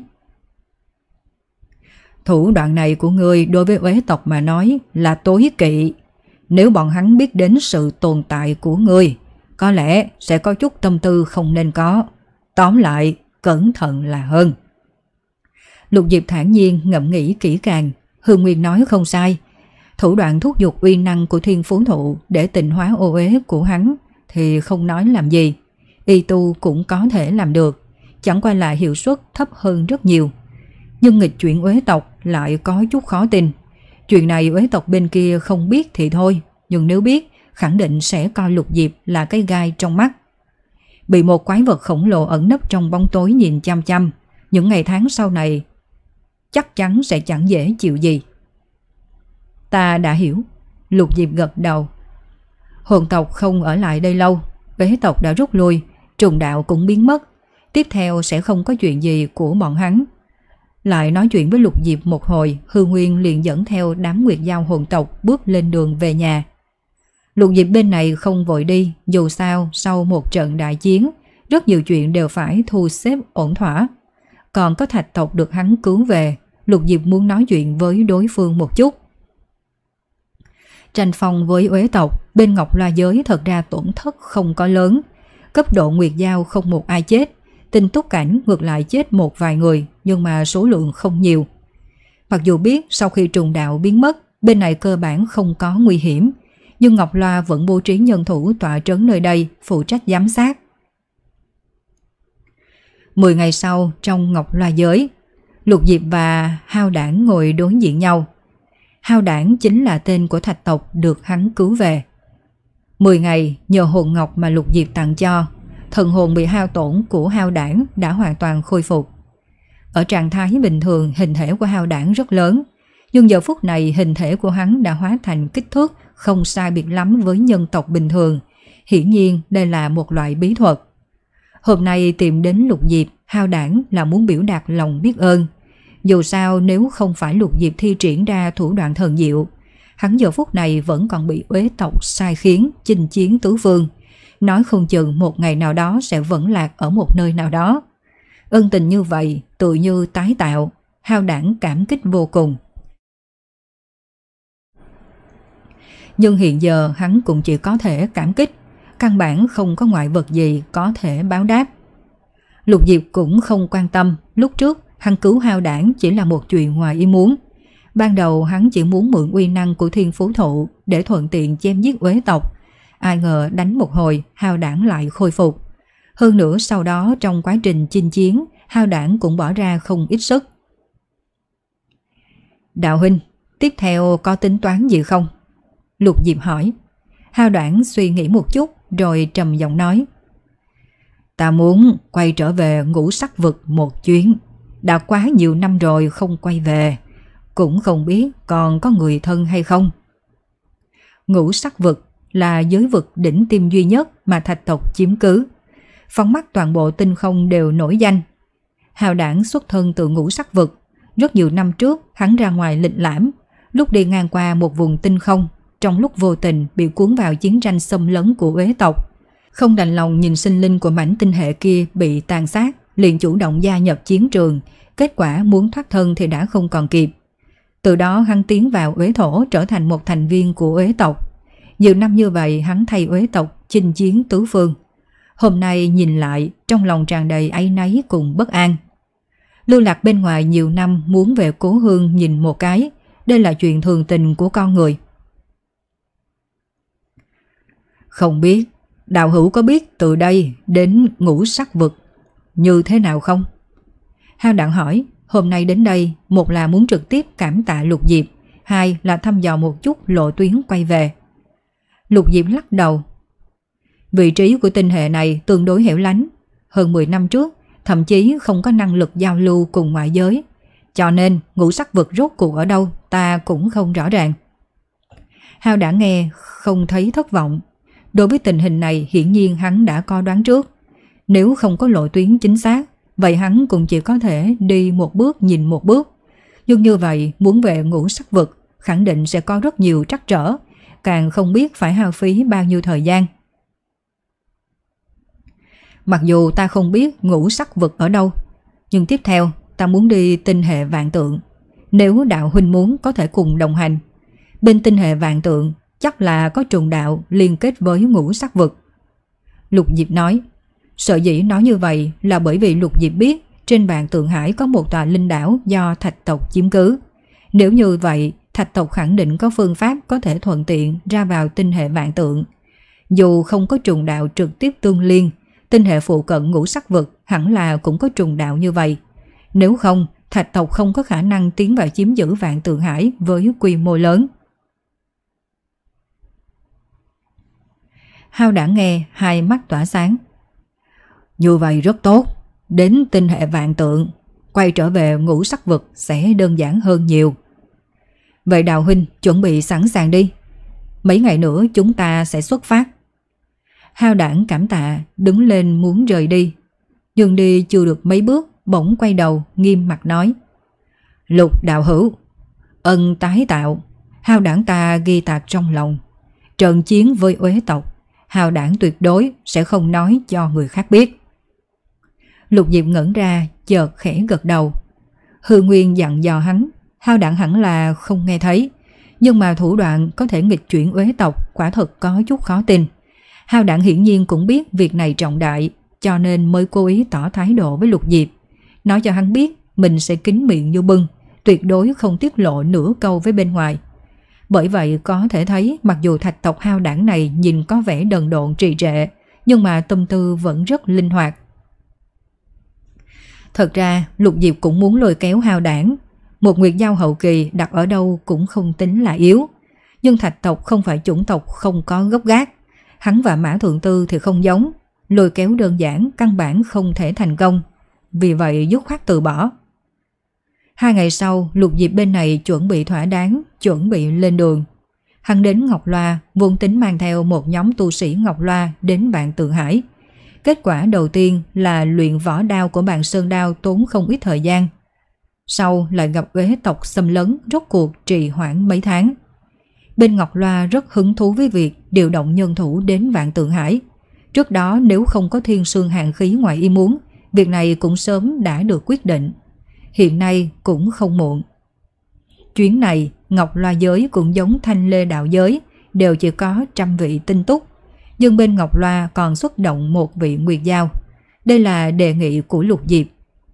Thủ đoạn này của ngươi đối với uế tộc mà nói là tối kỵ. Nếu bọn hắn biết đến sự tồn tại của ngươi, có lẽ sẽ có chút tâm tư không nên có. Tóm lại, cẩn thận là hơn. Lục Diệp thản nhiên ngẫm nghĩ kỹ càng. Hư Nguyên nói không sai. Thủ đoạn thúc giục uy năng của thiên phú thụ để tịnh hóa ô uế của hắn thì không nói làm gì. Y tu cũng có thể làm được, chẳng qua là hiệu suất thấp hơn rất nhiều. Nhưng nghịch chuyển uế tộc lại có chút khó tin. Chuyện này uế tộc bên kia không biết thì thôi, nhưng nếu biết khẳng định sẽ coi Lục Diệp là cái gai trong mắt. Bị một quái vật khổng lồ ẩn nấp trong bóng tối nhìn chăm chăm, những ngày tháng sau này chắc chắn sẽ chẳng dễ chịu gì. Ta đã hiểu. Lục Diệp gật đầu. Hồn tộc không ở lại đây lâu, uế tộc đã rút lui, trùng đạo cũng biến mất. Tiếp theo sẽ không có chuyện gì của bọn hắn. Lại nói chuyện với Lục Diệp một hồi, Hư Nguyên liền dẫn theo đám Nguyệt Giao hồn tộc bước lên đường về nhà. Lục Diệp bên này không vội đi, dù sao sau một trận đại chiến, rất nhiều chuyện đều phải thu xếp ổn thỏa. Còn có thạch tộc được hắn cứu về, Lục Diệp muốn nói chuyện với đối phương một chút. Tranh phong với uế tộc, bên Ngọc Loa giới thật ra tổn thất không có lớn. Cấp độ Nguyệt Giao không một ai chết, Tinh Túc Cảnh ngược lại chết một vài người, nhưng mà số lượng không nhiều. Mặc dù biết sau khi trùng đạo biến mất, bên này cơ bản không có nguy hiểm, nhưng Ngọc Loa vẫn bố trí nhân thủ tọa trấn nơi đây, phụ trách giám sát. Mười ngày sau, trong Ngọc Loa giới, Lục Diệp và Hao Đảng ngồi đối diện nhau. Hao Đảng chính là tên của thạch tộc được hắn cứu về. Mười ngày nhờ hồn ngọc mà Lục Diệp tặng cho, thần hồn bị hao tổn của Hao Đảng đã hoàn toàn khôi phục. Ở trạng thái bình thường, hình thể của Hao Đảng rất lớn, nhưng giờ phút này hình thể của hắn đã hóa thành kích thước không sai biệt lắm với nhân tộc bình thường. Hiển nhiên đây là một loại bí thuật. Hôm nay tìm đến Lục Diệp, Hao Đảng là muốn biểu đạt lòng biết ơn. Dù sao nếu không phải Lục Diệp thi triển ra thủ đoạn thần diệu, hắn giờ phút này vẫn còn bị uế tộc sai khiến chinh chiến tứ phương. Nói không chừng một ngày nào đó sẽ vẫn lạc ở một nơi nào đó. Ân tình như vậy tự như tái tạo, Hao Đảng cảm kích vô cùng. Nhưng hiện giờ hắn cũng chỉ có thể cảm kích, căn bản không có ngoại vật gì có thể báo đáp. Lục Diệp cũng không quan tâm, lúc trước hắn cứu Hao Đảng chỉ là một chuyện ngoài ý muốn. Ban đầu hắn chỉ muốn mượn uy năng của Thiên Phú Thụ để thuận tiện chém giết uế tộc. Ai ngờ đánh một hồi, Hao Đảng lại khôi phục. Hơn nữa sau đó trong quá trình chinh chiến, Hao Đảng cũng bỏ ra không ít sức. Đạo huynh, tiếp theo có tính toán gì không? Lục Diệp hỏi. Hao Đảng suy nghĩ một chút rồi trầm giọng nói. Ta muốn quay trở về Ngũ Sắc Vực một chuyến. Đã quá nhiều năm rồi không quay về. Cũng không biết còn có người thân hay không. Ngũ Sắc Vực là giới vực đỉnh tiêm duy nhất mà thạch tộc chiếm cứ. Phóng mắt toàn bộ tinh không đều nổi danh. Hao Đảng xuất thân từ Ngũ Sắc Vực. Rất nhiều năm trước hắn ra ngoài lịch lãm. Lúc đi ngang qua một vùng tinh không, trong lúc vô tình bị cuốn vào chiến tranh xâm lấn của uế tộc. Không đành lòng nhìn sinh linh của mảnh tinh hệ kia bị tàn sát, liền chủ động gia nhập chiến trường. Kết quả muốn thoát thân thì đã không còn kịp. Từ đó hắn tiến vào uế thổ, trở thành một thành viên của uế tộc. Nhiều năm như vậy hắn thay uế tộc chinh chiến tứ phương. Hôm nay nhìn lại, trong lòng tràn đầy áy náy cùng bất an. Lưu lạc bên ngoài nhiều năm, muốn về cố hương nhìn một cái. Đây là chuyện thường tình của con người. Không biết đạo hữu có biết từ đây đến Ngũ Sắc Vực như thế nào không? Hao Đảng hỏi. Hôm nay đến đây, một là muốn trực tiếp cảm tạ Lục Diệp, hai là thăm dò một chút lộ tuyến quay về. Lục Diệp lắc đầu. Vị trí của tinh hệ này tương đối hẻo lánh. Hơn mười năm trước, thậm chí không có năng lực giao lưu cùng ngoại giới. Cho nên Ngũ Sắc Vực rốt cuộc ở đâu ta cũng không rõ ràng. Hao đã nghe không thấy thất vọng. Đối với tình hình này hiển nhiên hắn đã có đoán trước. Nếu không có lộ tuyến chính xác, vậy hắn cũng chỉ có thể đi một bước nhìn một bước. Nhưng như vậy muốn về Ngũ Sắc Vực khẳng định sẽ có rất nhiều trắc trở, càng không biết phải hao phí bao nhiêu thời gian. Mặc dù ta không biết Ngũ Sắc Vực ở đâu, nhưng tiếp theo ta muốn đi tinh hệ Vạn Tượng. Nếu đạo huynh muốn có thể cùng đồng hành. Bên tinh hệ Vạn Tượng chắc là có trùng đạo liên kết với Ngũ Sắc Vực. Lục Diệp nói. Sở dĩ nói như vậy là bởi vì Lục Diệp biết trên Vạn Tượng Hải có một tòa linh đảo do thạch tộc chiếm cứ. Nếu như vậy, thạch tộc khẳng định có phương pháp có thể thuận tiện ra vào tinh hệ Vạn Tượng. Dù không có trùng đạo trực tiếp tương liên, tinh hệ phụ cận Ngũ Sắc Vực hẳn là cũng có trùng đạo như vậy. Nếu không, thạch tộc không có khả năng tiến vào chiếm giữ Vạn Tượng Hải với quy mô lớn. Hao đã nghe, hai mắt tỏa sáng. Như vậy rất tốt, đến tinh hệ Vạn Tượng, quay trở về Ngũ Sắc Vực sẽ đơn giản hơn nhiều. Vậy đạo huynh chuẩn bị sẵn sàng đi. Mấy ngày nữa chúng ta sẽ xuất phát. Hao Đảng cảm tạ, đứng lên muốn rời đi. Nhưng đi chưa được mấy bước, bỗng quay đầu, nghiêm mặt nói. Lục đạo hữu, ân tái tạo, Hao Đảng ta ghi tạc trong lòng. Trận chiến với uế tộc, Hao Đảng tuyệt đối sẽ không nói cho người khác biết. Lục Diệp ngẩn ra, chợt khẽ gật đầu. Hư Nguyên dặn dò hắn, Hao Đảng hẳn là không nghe thấy, nhưng mà thủ đoạn có thể nghịch chuyển uế tộc quả thật có chút khó tin. Hao Đảng hiển nhiên cũng biết việc này trọng đại, cho nên mới cố ý tỏ thái độ với Lục Diệp, nói cho hắn biết mình sẽ kín miệng như bưng, tuyệt đối không tiết lộ nửa câu với bên ngoài. Bởi vậy có thể thấy mặc dù thạch tộc Hao Đảng này nhìn có vẻ đần độn trì trệ, nhưng mà tâm tư vẫn rất linh hoạt. Thật ra Lục Diệp cũng muốn lôi kéo Hao Đảng. Một Nguyệt Giao hậu kỳ đặt ở đâu cũng không tính là yếu. Nhưng thạch tộc không phải chủng tộc không có gốc gác. Hắn và Mã Thượng Tư thì không giống. Lôi kéo đơn giản căn bản không thể thành công. Vì vậy dứt khoát từ bỏ. Hai ngày sau, Lục Diệp bên này chuẩn bị thỏa đáng, chuẩn bị lên đường. Hắn đến Ngọc Loa, vốn tính mang theo một nhóm tu sĩ Ngọc Loa đến Vạn Tượng Hải. Kết quả đầu tiên là luyện võ đao của Bàn Sơn Đao tốn không ít thời gian. Sau lại gặp uế tộc xâm lấn, rốt cuộc trì hoãn mấy tháng. Bên Ngọc Loa rất hứng thú với việc điều động nhân thủ đến Vạn Tượng Hải. Trước đó nếu không có thiên sương hàn khí ngoài ý muốn, việc này cũng sớm đã được quyết định. Hiện nay cũng không muộn. Chuyến này Ngọc Loa giới cũng giống Thanh Lê đạo giới, đều chỉ có trăm vị tinh túc, nhưng bên Ngọc Loa còn xuất động một vị Nguyệt Giao. Đây là đề nghị của Lục Diệp.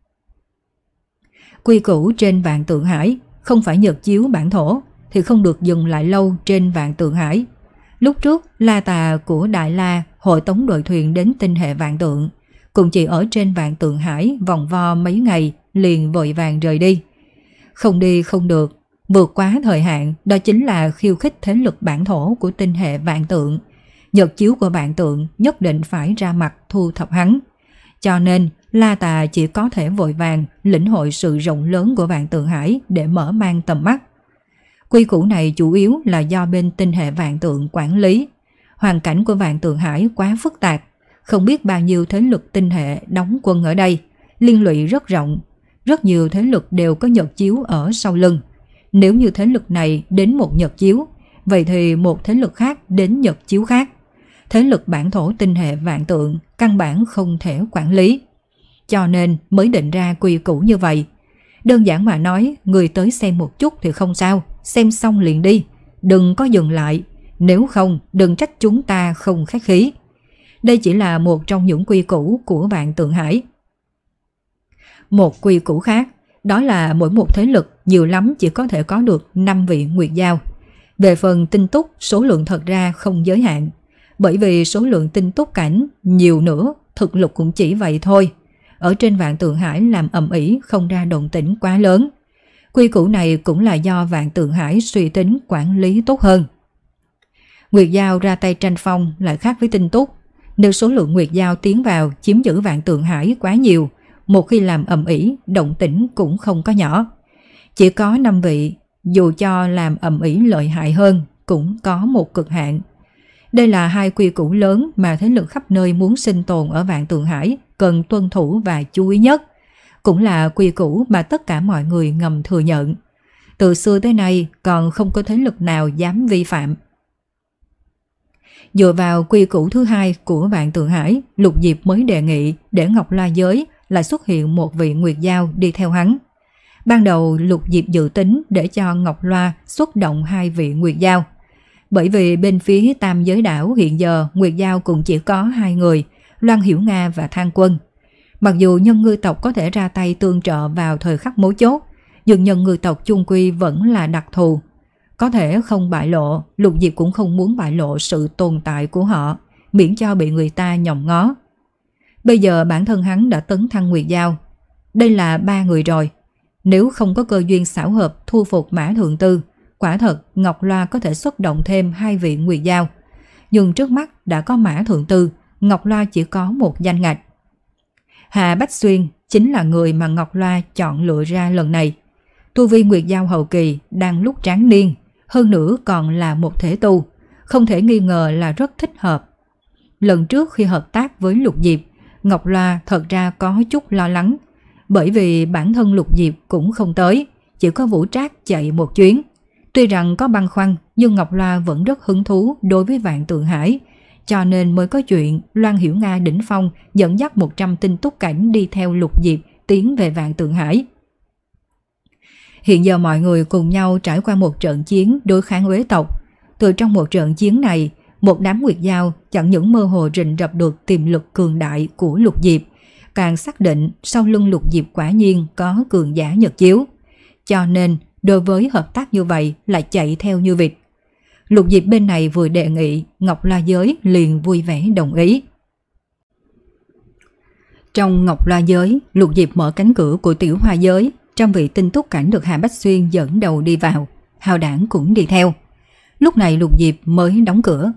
Quy củ trên Vạn Tượng Hải, không phải nhật chiếu bản thổ thì không được dừng lại lâu trên Vạn Tượng Hải. Lúc trước La Tà của Đại La hội tống đội thuyền đến tinh hệ Vạn Tượng, cũng chỉ ở trên Vạn Tượng Hải vòng vo mấy ngày liền vội vàng rời đi. Không đi không được, vượt quá thời hạn, đó chính là khiêu khích thế lực bản thổ của tinh hệ Vạn Tượng. Nhật chiếu của Vạn Tượng nhất định phải ra mặt thu thập hắn. Cho nên La Tà chỉ có thể vội vàng lĩnh hội sự rộng lớn của Vạn Tượng Hải để mở mang tầm mắt. Quy củ này chủ yếu là do bên tinh hệ Vạn Tượng quản lý. Hoàn cảnh của Vạn Tượng Hải quá phức tạp, không biết bao nhiêu thế lực tinh hệ đóng quân ở đây, liên lụy rất rộng. Rất nhiều thế lực đều có nhật chiếu ở sau lưng. Nếu như thế lực này đến một nhật chiếu, vậy thì một thế lực khác đến nhật chiếu khác. Thế lực bản thổ tinh hệ Vạn Tượng căn bản không thể quản lý. Cho nên mới định ra quy củ như vậy. Đơn giản mà nói, người tới xem một chút thì không sao, xem xong liền đi, đừng có dừng lại, nếu không đừng trách chúng ta không khách khí. Đây chỉ là một trong những quy củ của Vạn Tượng Hải. Một quy củ khác, đó là mỗi một thế lực nhiều lắm chỉ có thể có được năm vị Nguyệt Giao. Về phần tinh túc, số lượng thật ra không giới hạn, bởi vì số lượng tinh túc cảnh nhiều nữa, thực lực cũng chỉ vậy thôi. Ở trên Vạn Tượng Hải làm ầm ĩ không ra động tĩnh quá lớn. Quy củ này cũng là do Vạn Tượng Hải suy tính quản lý tốt hơn. Nguyệt Giao ra tay tranh phong lại khác với tinh túc. Nếu số lượng Nguyệt Giao tiến vào chiếm giữ Vạn Tượng Hải quá nhiều, một khi làm ầm ĩ, động tĩnh cũng không có nhỏ. Chỉ có năm vị, dù cho làm ầm ĩ lợi hại hơn, cũng có một cực hạn. Đây là hai quy củ lớn mà thế lực khắp nơi muốn sinh tồn ở Vạn Tượng Hải cần tuân thủ và chú ý nhất. Cũng là quy củ mà tất cả mọi người ngầm thừa nhận. Từ xưa tới nay còn không có thế lực nào dám vi phạm. Dựa vào quy củ thứ hai của Vạn Tượng Hải, Lục Diệp mới đề nghị để Ngọc La Giới lại xuất hiện một vị Nguyệt Giao đi theo hắn. Ban đầu Lục Diệp dự tính để cho Ngọc Loa xuất động hai vị Nguyệt Giao. Bởi vì bên phía Tam Giới Đảo hiện giờ Nguyệt Giao cũng chỉ có hai người, Loan Hiểu Nga và Thang Quân. Mặc dù nhân ngư tộc có thể ra tay tương trợ vào thời khắc mấu chốt, nhưng nhân ngư tộc chung quy vẫn là đặc thù. Có thể không bại lộ, Lục Diệp cũng không muốn bại lộ sự tồn tại của họ, miễn cho bị người ta nhòm ngó. Bây giờ bản thân hắn đã tấn thăng Nguyệt Giao. Đây là ba người rồi. Nếu không có cơ duyên xảo hợp thu phục Mã Thượng Tư, quả thật Ngọc Loa có thể xuất động thêm hai vị Nguyệt Giao. Nhưng trước mắt đã có Mã Thượng Tư, Ngọc Loa chỉ có một danh ngạch. Hà Bách Xuyên chính là người mà Ngọc Loa chọn lựa ra lần này. Tu vi Nguyệt Giao hậu kỳ đang lúc tráng niên, hơn nữa còn là một thể tu, không thể nghi ngờ là rất thích hợp. Lần trước khi hợp tác với Lục Diệp, Ngọc Loa thật ra có chút lo lắng, bởi vì bản thân Lục Diệp cũng không tới, chỉ có Vũ Trác chạy một chuyến. Tuy rằng có băn khoăn, nhưng Ngọc Loa vẫn rất hứng thú đối với Vạn Tượng Hải, cho nên mới có chuyện Loan Hiểu Nga đỉnh phong dẫn dắt một trăm tinh túc cảnh đi theo Lục Diệp tiến về Vạn Tượng Hải. Hiện giờ mọi người cùng nhau trải qua một trận chiến đối kháng Uế tộc. Từ trong một trận chiến này, một đám Nguyệt Giao chẳng những mơ hồ rình rập được tiềm lực cường đại của Lục Diệp, càng xác định sau lưng Lục Diệp quả nhiên có cường giả nhật chiếu. Cho nên đối với hợp tác như vậy lại chạy theo như vịt. Lục Diệp bên này vừa đề nghị, Ngọc La Giới liền vui vẻ đồng ý. Trong Ngọc La Giới, Lục Diệp mở cánh cửa của Tiểu Hoa Giới, trong vị tinh túc cảnh được Hà Bách Xuyên dẫn đầu đi vào, Hào Đảng cũng đi theo. Lúc này Lục Diệp mới đóng cửa.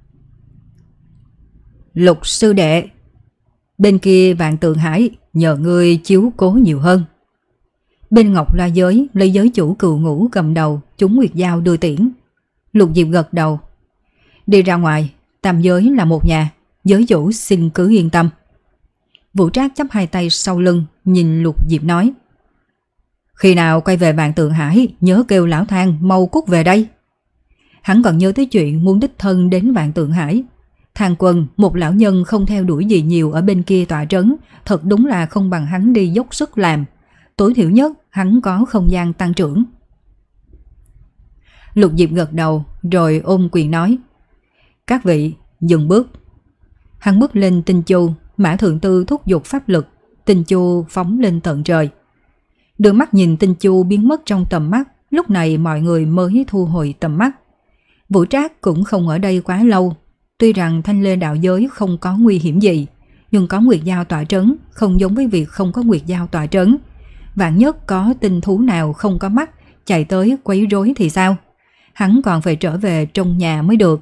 Lục sư đệ, bên kia Vạn Tượng Hải nhờ ngươi chiếu cố nhiều hơn. Bên Ngọc La Giới lấy giới chủ Cừu Ngũ cầm đầu, chúng Nguyệt Giao đưa tiễn. Lục Diệp gật đầu. Đi ra ngoài, Tam Giới là một nhà, giới chủ xin cứ yên tâm. Vũ Trác chắp hai tay sau lưng, nhìn Lục Diệp nói. Khi nào quay về Vạn Tượng Hải, nhớ kêu lão Thang mau cút về đây. Hắn còn nhớ tới chuyện muốn đích thân đến Vạn Tượng Hải. Thang Quân, một lão nhân không theo đuổi gì nhiều ở bên kia tọa trấn, thật đúng là không bằng hắn đi dốc sức làm. Tối thiểu nhất, hắn có không gian tăng trưởng. Lục Diệp gật đầu rồi ôm quyền nói: Các vị, dừng bước. Hắn bước lên tinh chu, Mã Thượng Tư thúc giục pháp lực, tinh chu phóng lên tận trời. Đưa mắt nhìn tinh chu biến mất trong tầm mắt, lúc này mọi người mới thu hồi tầm mắt. Vũ Trác cũng không ở đây quá lâu. Tuy rằng Thanh Lê đạo giới không có nguy hiểm gì, nhưng có Nguyệt Giao tọa trấn, không giống với việc không có Nguyệt Giao tọa trấn. Vạn nhất có tinh thú nào không có mắt chạy tới quấy rối thì sao? Hắn còn phải trở về trong nhà mới được.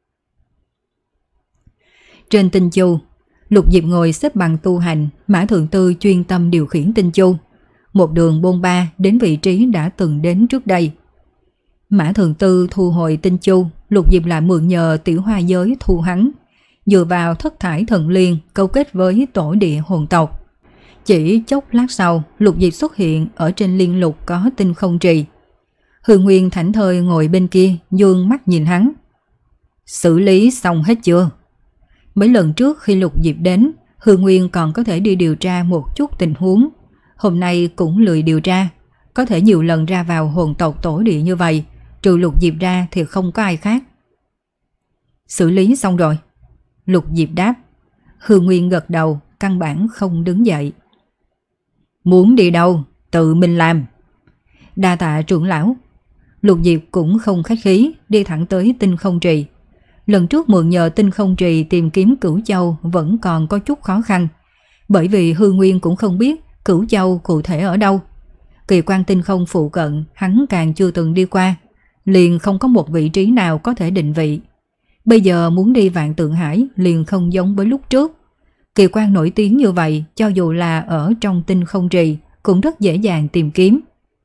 Trên tinh chu, Lục Diệp ngồi xếp bằng tu hành, Mã Thượng Tư chuyên tâm điều khiển tinh chu. Một đường bôn ba đến vị trí đã từng đến trước đây. Mã Thượng Tư thu hồi tinh chu, Lục Diệp lại mượn nhờ tiểu hoa giới thu hắn, dựa vào thất thải thần liên câu kết với tổ địa hồn tộc. Chỉ chốc lát sau, Lục Diệp xuất hiện ở trên liên lục có tinh không trì. Hư Nguyên thảnh thơi ngồi bên kia, dương mắt nhìn hắn. Xử lý xong hết chưa? Mấy lần trước khi Lục Diệp đến, Hư Nguyên còn có thể đi điều tra một chút tình huống. Hôm nay cũng lười điều tra, có thể nhiều lần ra vào hồn tộc tổ địa như vậy, trừ Lục Diệp ra thì không có ai khác. Xử lý xong rồi. Lục Diệp đáp. Hư Nguyên gật đầu, căn bản không đứng dậy. Muốn đi đâu, tự mình làm. Đa tạ trưởng lão. Lục Diệp cũng không khách khí, đi thẳng tới tinh không trì. Lần trước mượn nhờ tinh không trì tìm kiếm Cửu Châu vẫn còn có chút khó khăn, bởi vì Hư Nguyên cũng không biết Cửu Châu cụ thể ở đâu. Kỳ quan tinh không phụ cận hắn càng chưa từng đi qua, liền không có một vị trí nào có thể định vị. Bây giờ muốn đi Vạn Tượng Hải liền không giống với lúc trước. Kỳ quan nổi tiếng như vậy, cho dù là ở trong tinh không trì cũng rất dễ dàng tìm kiếm.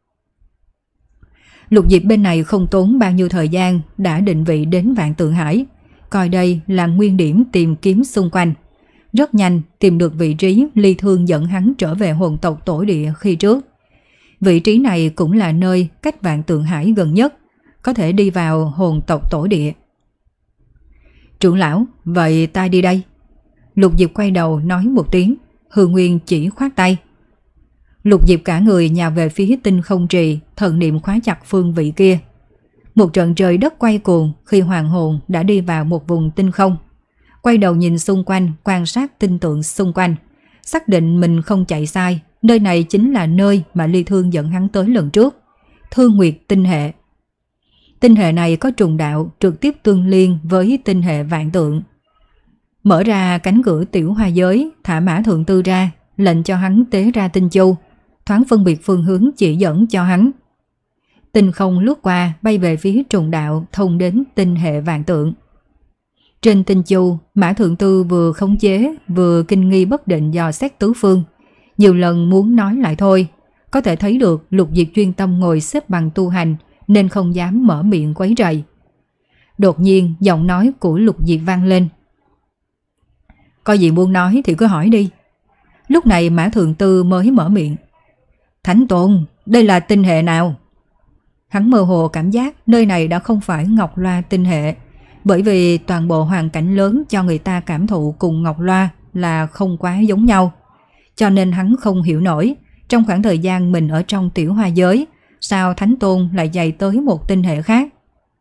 Lục Diệp bên này không tốn bao nhiêu thời gian đã định vị đến Vạn Tượng Hải, coi đây là nguyên điểm tìm kiếm xung quanh. Rất nhanh tìm được vị trí Ly Thương dẫn hắn trở về hồn tộc tổ địa khi trước. Vị trí này cũng là nơi cách Vạn Tượng Hải gần nhất, có thể đi vào hồn tộc tổ địa. Trưởng lão, vậy ta đi đây. Lục Diệp quay đầu nói một tiếng, Hư Nguyên chỉ khoát tay. Lục Diệp cả người nhào về phía tinh không trì, thần niệm khóa chặt phương vị kia. Một trận trời đất quay cuồng khi hoàng hồn đã đi vào một vùng tinh không. Quay đầu nhìn xung quanh, quan sát tinh tượng xung quanh, xác định mình không chạy sai, nơi này chính là nơi mà Ly Thương dẫn hắn tới lần trước. Thương Nguyệt tinh hệ. Tinh hệ này có trùng đạo trực tiếp tương liên với tinh hệ Vạn Tượng. Mở ra cánh cửa tiểu hoa giới, thả Mã Thượng Tư ra, lệnh cho hắn tế ra tinh chu, thoáng phân biệt phương hướng chỉ dẫn cho hắn. Tinh không lướt qua bay về phía trùng đạo thông đến tinh hệ Vạn Tượng. Trên tinh chu, Mã Thượng Tư vừa khống chế vừa kinh nghi bất định dò xét tứ phương, nhiều lần muốn nói lại thôi. Có thể thấy được Lục Diệp chuyên tâm ngồi xếp bằng tu hành nên không dám mở miệng quấy rầy. Đột nhiên giọng nói của Lục Diệp vang lên. Có gì muốn nói thì cứ hỏi đi. Lúc này Mã Thượng Tư mới mở miệng. Thánh Tôn, đây là tinh hệ nào? Hắn mơ hồ cảm giác nơi này đã không phải Ngọc Loa tinh hệ, bởi vì toàn bộ hoàn cảnh lớn cho người ta cảm thụ cùng Ngọc Loa là không quá giống nhau. Cho nên hắn không hiểu nổi, trong khoảng thời gian mình ở trong tiểu hoa giới, sao Thánh Tôn lại dày tới một tinh hệ khác?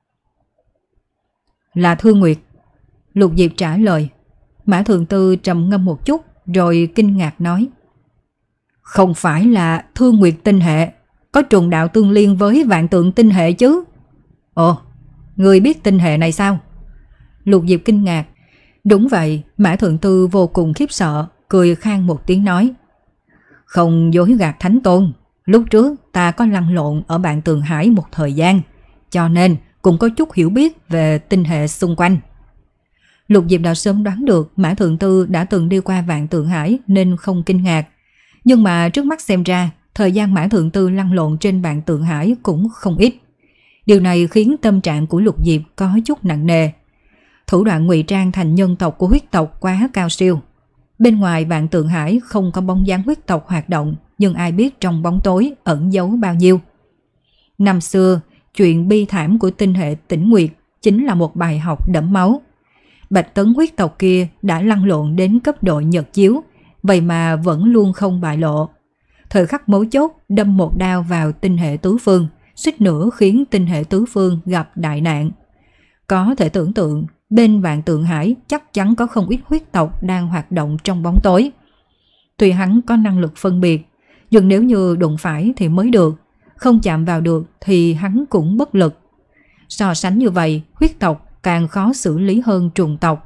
Là Thương Nguyệt. Lục Diệp trả lời. Mã Thượng Tư trầm ngâm một chút rồi kinh ngạc nói. Không phải là Thương Nguyệt tinh hệ, có trùng đạo tương liên với Vạn Tượng tinh hệ chứ? Ồ, người biết tinh hệ này sao? Lục Diệp kinh ngạc. Đúng vậy. Mã Thượng Tư vô cùng khiếp sợ, cười khang một tiếng nói. Không dối gạt Thánh Tôn, lúc trước ta có lăn lộn ở Vạn Tượng Hải một thời gian, cho nên cũng có chút hiểu biết về tinh hệ xung quanh. Lục Diệp đã sớm đoán được Mã Thượng Tư đã từng đi qua Vạn Tượng Hải nên không kinh ngạc. Nhưng mà trước mắt xem ra, thời gian Mã Thượng Tư lăn lộn trên Vạn Tượng Hải cũng không ít. Điều này khiến tâm trạng của Lục Diệp có chút nặng nề. Thủ đoạn ngụy trang thành nhân tộc của huyết tộc quá cao siêu. Bên ngoài Vạn Tượng Hải không có bóng dáng huyết tộc hoạt động, nhưng ai biết trong bóng tối ẩn giấu bao nhiêu. Năm xưa, chuyện bi thảm của tinh hệ Tĩnh Nguyệt chính là một bài học đẫm máu. Bạch tấn huyết tộc kia đã lăn lộn đến cấp độ nhật chiếu, vậy mà vẫn luôn không bại lộ. Thời khắc mấu chốt đâm một đao vào tinh hệ tứ phương, suýt nữa khiến tinh hệ tứ phương gặp đại nạn. Có thể tưởng tượng, bên Vạn Tượng Hải chắc chắn có không ít huyết tộc đang hoạt động trong bóng tối. Tuy hắn có năng lực phân biệt, nhưng nếu như đụng phải thì mới được, không chạm vào được thì hắn cũng bất lực. So sánh như vậy, huyết tộc càng khó xử lý hơn trùng tộc.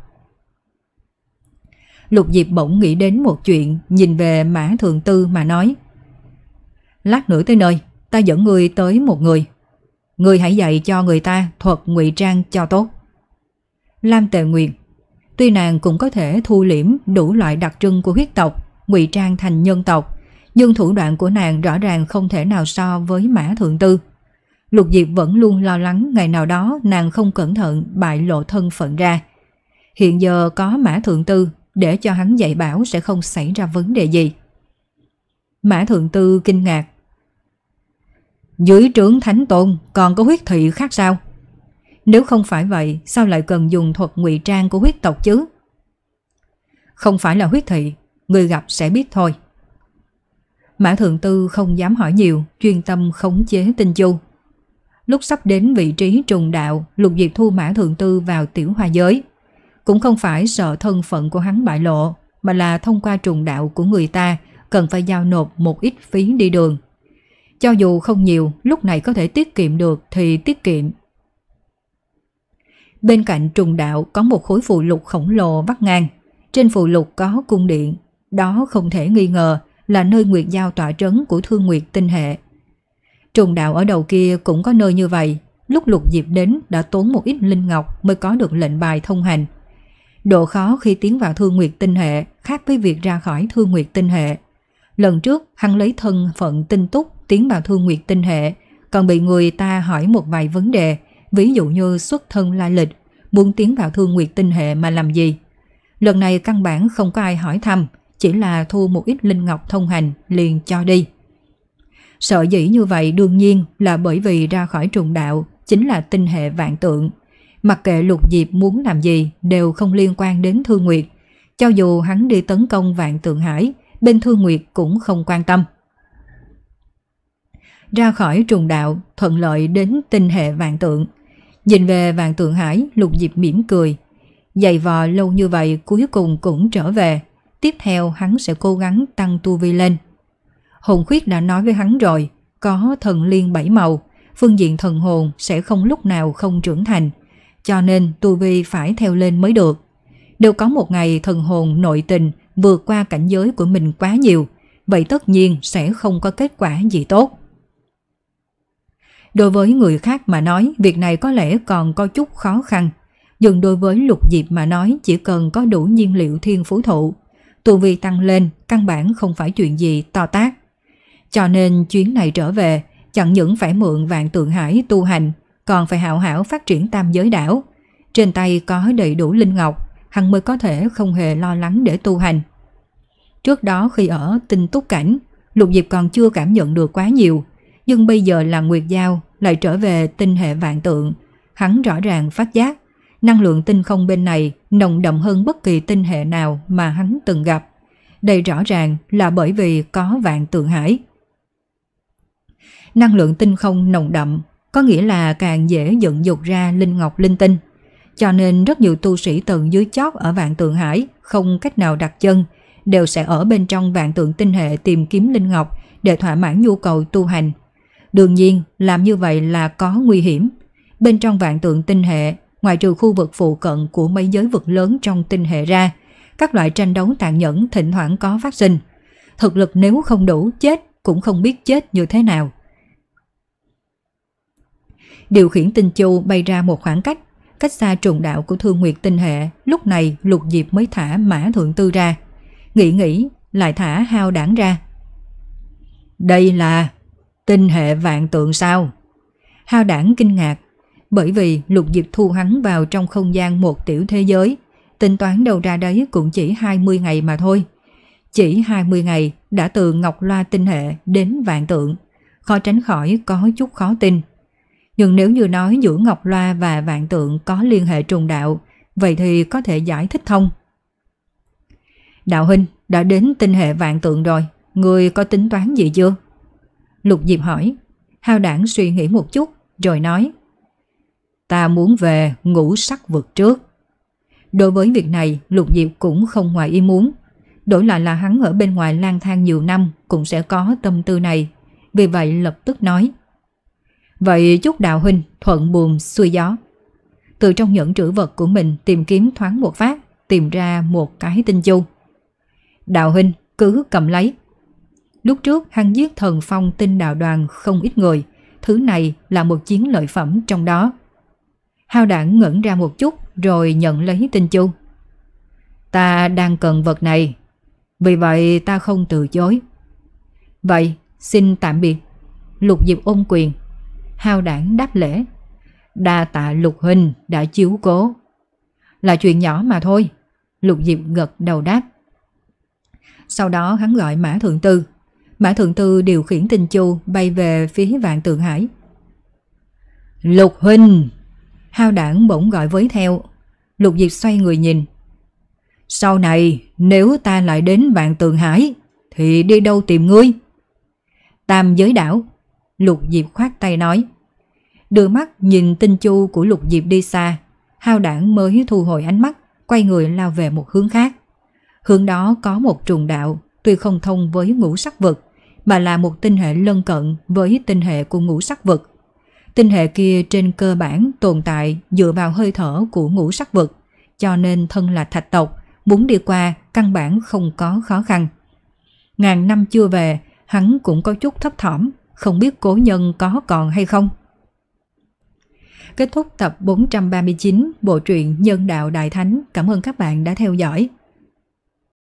Lục Diệp bỗng nghĩ đến một chuyện, nhìn về Mã Thượng Tư mà nói: lát nữa tới nơi, ta dẫn người tới một người. Người hãy dạy cho người ta thuật ngụy trang cho tốt. Lam Tề Nguyệt, tuy nàng cũng có thể thu liễm đủ loại đặc trưng của huyết tộc, ngụy trang thành nhân tộc, nhưng thủ đoạn của nàng rõ ràng không thể nào so với Mã Thượng Tư. Lục Diệp vẫn luôn lo lắng ngày nào đó nàng không cẩn thận bại lộ thân phận ra. Hiện giờ có Mã Thượng Tư để cho hắn dạy bảo sẽ không xảy ra vấn đề gì. Mã Thượng Tư kinh ngạc: dưới trướng Thánh Tôn còn có huyết thị khác sao? Nếu không phải vậy, sao lại cần dùng thuật ngụy trang của huyết tộc chứ? Không phải là huyết thị, người gặp sẽ biết thôi. Mã Thượng Tư không dám hỏi nhiều, chuyên tâm khống chế Tinh Chu. Lúc sắp đến vị trí trùng đạo, Lục Diệp thu Mã Thượng Tư vào tiểu hoa giới. Cũng không phải sợ thân phận của hắn bại lộ, mà là thông qua trùng đạo của người ta cần phải giao nộp một ít phí đi đường. Cho dù không nhiều, lúc này có thể tiết kiệm được thì tiết kiệm. Bên cạnh trùng đạo có một khối phù lục khổng lồ vắt ngang. Trên phù lục có cung điện, đó không thể nghi ngờ là nơi Nguyệt Giao tọa trấn của Thương Nguyệt tinh hệ. Trùng đạo ở đầu kia cũng có nơi như vậy. Lúc Lục Diệp đến đã tốn một ít linh ngọc mới có được lệnh bài thông hành. Độ khó khi tiến vào Thương Nguyệt tinh hệ khác với việc ra khỏi Thương Nguyệt tinh hệ. Lần trước hắn lấy thân phận tinh túc tiến vào Thương Nguyệt tinh hệ, còn bị người ta hỏi một vài vấn đề, ví dụ như xuất thân lai lịch, muốn tiến vào Thương Nguyệt tinh hệ mà làm gì. Lần này căn bản không có ai hỏi thăm, chỉ là thu một ít linh ngọc thông hành liền cho đi. Sợ dĩ như vậy đương nhiên là bởi vì ra khỏi trùng đạo chính là tinh hệ Vạn Tượng. Mặc kệ Lục Diệp muốn làm gì đều không liên quan đến Thương Nguyệt. Cho dù hắn đi tấn công Vạn Tượng Hải, bên Thương Nguyệt cũng không quan tâm. Ra khỏi trùng đạo, thuận lợi đến tinh hệ Vạn Tượng. Nhìn về Vạn Tượng Hải, Lục Diệp mỉm cười. Dày vò lâu như vậy cuối cùng cũng trở về. Tiếp theo hắn sẽ cố gắng tăng tu vi lên. Hồn Khuyết đã nói với hắn rồi, có thần liên bảy màu, phương diện thần hồn sẽ không lúc nào không trưởng thành, cho nên tu vi phải theo lên mới được. Đều có một ngày thần hồn nội tình vượt qua cảnh giới của mình quá nhiều, vậy tất nhiên sẽ không có kết quả gì tốt. Đối với người khác mà nói, việc này có lẽ còn có chút khó khăn, nhưng đối với Lục Diệp mà nói chỉ cần có đủ nhiên liệu thiên phú thụ, tu vi tăng lên căn bản không phải chuyện gì to tát. Cho nên chuyến này trở về, chẳng những phải mượn Vạn Tượng Hải tu hành, còn phải hảo hảo phát triển tam giới đảo. Trên tay có đầy đủ linh ngọc, hắn mới có thể không hề lo lắng để tu hành. Trước đó khi ở Tinh Túc Cảnh, Lục Diệp còn chưa cảm nhận được quá nhiều, nhưng bây giờ là Nguyệt Giao lại trở về tinh hệ Vạn Tượng, hắn rõ ràng phát giác năng lượng tinh không bên này nồng đậm hơn bất kỳ tinh hệ nào mà hắn từng gặp. Đây rõ ràng là bởi vì có Vạn Tượng Hải. Năng lượng tinh không nồng đậm có nghĩa là càng dễ dựng dục ra linh ngọc linh tinh. Cho nên rất nhiều tu sĩ tầng dưới chót ở Vạn Tượng Hải không cách nào đặt chân, đều sẽ ở bên trong Vạn Tượng tinh hệ tìm kiếm linh ngọc để thỏa mãn nhu cầu tu hành. Đương nhiên, làm như vậy là có nguy hiểm. Bên trong Vạn Tượng tinh hệ, ngoài trừ khu vực phụ cận của mấy giới vực lớn trong tinh hệ ra, các loại tranh đấu tàn nhẫn thỉnh thoảng có phát sinh. Thực lực nếu không đủ, chết cũng không biết chết như thế nào. Điều khiển Tinh Chu bay ra một khoảng cách, cách xa trùng đạo của Thương Nguyệt tinh hệ. Lúc này Lục Diệp mới thả Mã Thượng Tư ra. Nghĩ nghĩ lại thả Hao Đảng ra. Đây là tinh hệ Vạn Tượng sao? Hao Đảng kinh ngạc, bởi vì Lục Diệp thu hắn vào trong không gian một tiểu thế giới, tính toán đầu ra đấy cũng chỉ hai mươi ngày mà thôi. Chỉ hai mươi ngày đã từ Ngọc Loa tinh hệ đến Vạn Tượng, khó tránh khỏi có chút khó tin. Nhưng nếu như nói giữa Ngọc Loa và Vạn Tượng có liên hệ trùng đạo, vậy thì có thể giải thích thông. Đạo huynh đã đến tinh hệ Vạn Tượng rồi, người có tính toán gì chưa? Lục Diệp hỏi. Hao Đảng suy nghĩ một chút rồi nói: Ta muốn về ngũ sắc vực trước. Đối với việc này Lục Diệp cũng không ngoài ý muốn. Đổi lại là hắn ở bên ngoài lang thang nhiều năm cũng sẽ có tâm tư này. Vì vậy lập tức nói: Vậy chúc đạo huynh thuận buồm xuôi gió. Từ trong nhẫn trữ vật của mình tìm kiếm thoáng một phát, tìm ra một cái tinh chu. Đạo huynh cứ cầm lấy. Lúc trước hắn giết thần phong tinh đạo đoàn không ít người, thứ này là một chiến lợi phẩm trong đó. Hao Đảng ngẩn ra một chút rồi nhận lấy tinh chu. Ta đang cần vật này, vì vậy ta không từ chối. Vậy xin tạm biệt. Lục Diệp ôm quyền. Hao Đảng đáp lễ. Đa tạ Lục huynh đã chiếu cố. Là chuyện nhỏ mà thôi. Lục Diệp gật đầu đáp. Sau đó hắn gọi Mã Thượng Tư. Mã Thượng Tư điều khiển tinh chu bay về phía Vạn Tượng Hải. Lục huynh! Hao Đảng bỗng gọi với theo. Lục Diệp xoay người nhìn. Sau này nếu ta lại đến Vạn Tượng Hải thì đi đâu tìm ngươi? Tam Giới Đảo. Lục Diệp khoát tay nói. Đưa mắt nhìn tinh chu của Lục Diệp đi xa, Hao Đảng mới thu hồi ánh mắt, quay người lao về một hướng khác. Hướng đó có một trùng đạo, tuy không thông với ngũ sắc vực, mà là một tinh hệ lân cận với tinh hệ của ngũ sắc vực. Tinh hệ kia trên cơ bản tồn tại dựa vào hơi thở của ngũ sắc vực, cho nên thân là thạch tộc, muốn đi qua căn bản không có khó khăn. Ngàn năm chưa về, hắn cũng có chút thấp thỏm, không biết cố nhân có còn hay không. Kết thúc tập bốn trăm ba mươi chín bộ truyện Nhân Đạo Đại Thánh. Cảm ơn các bạn đã theo dõi.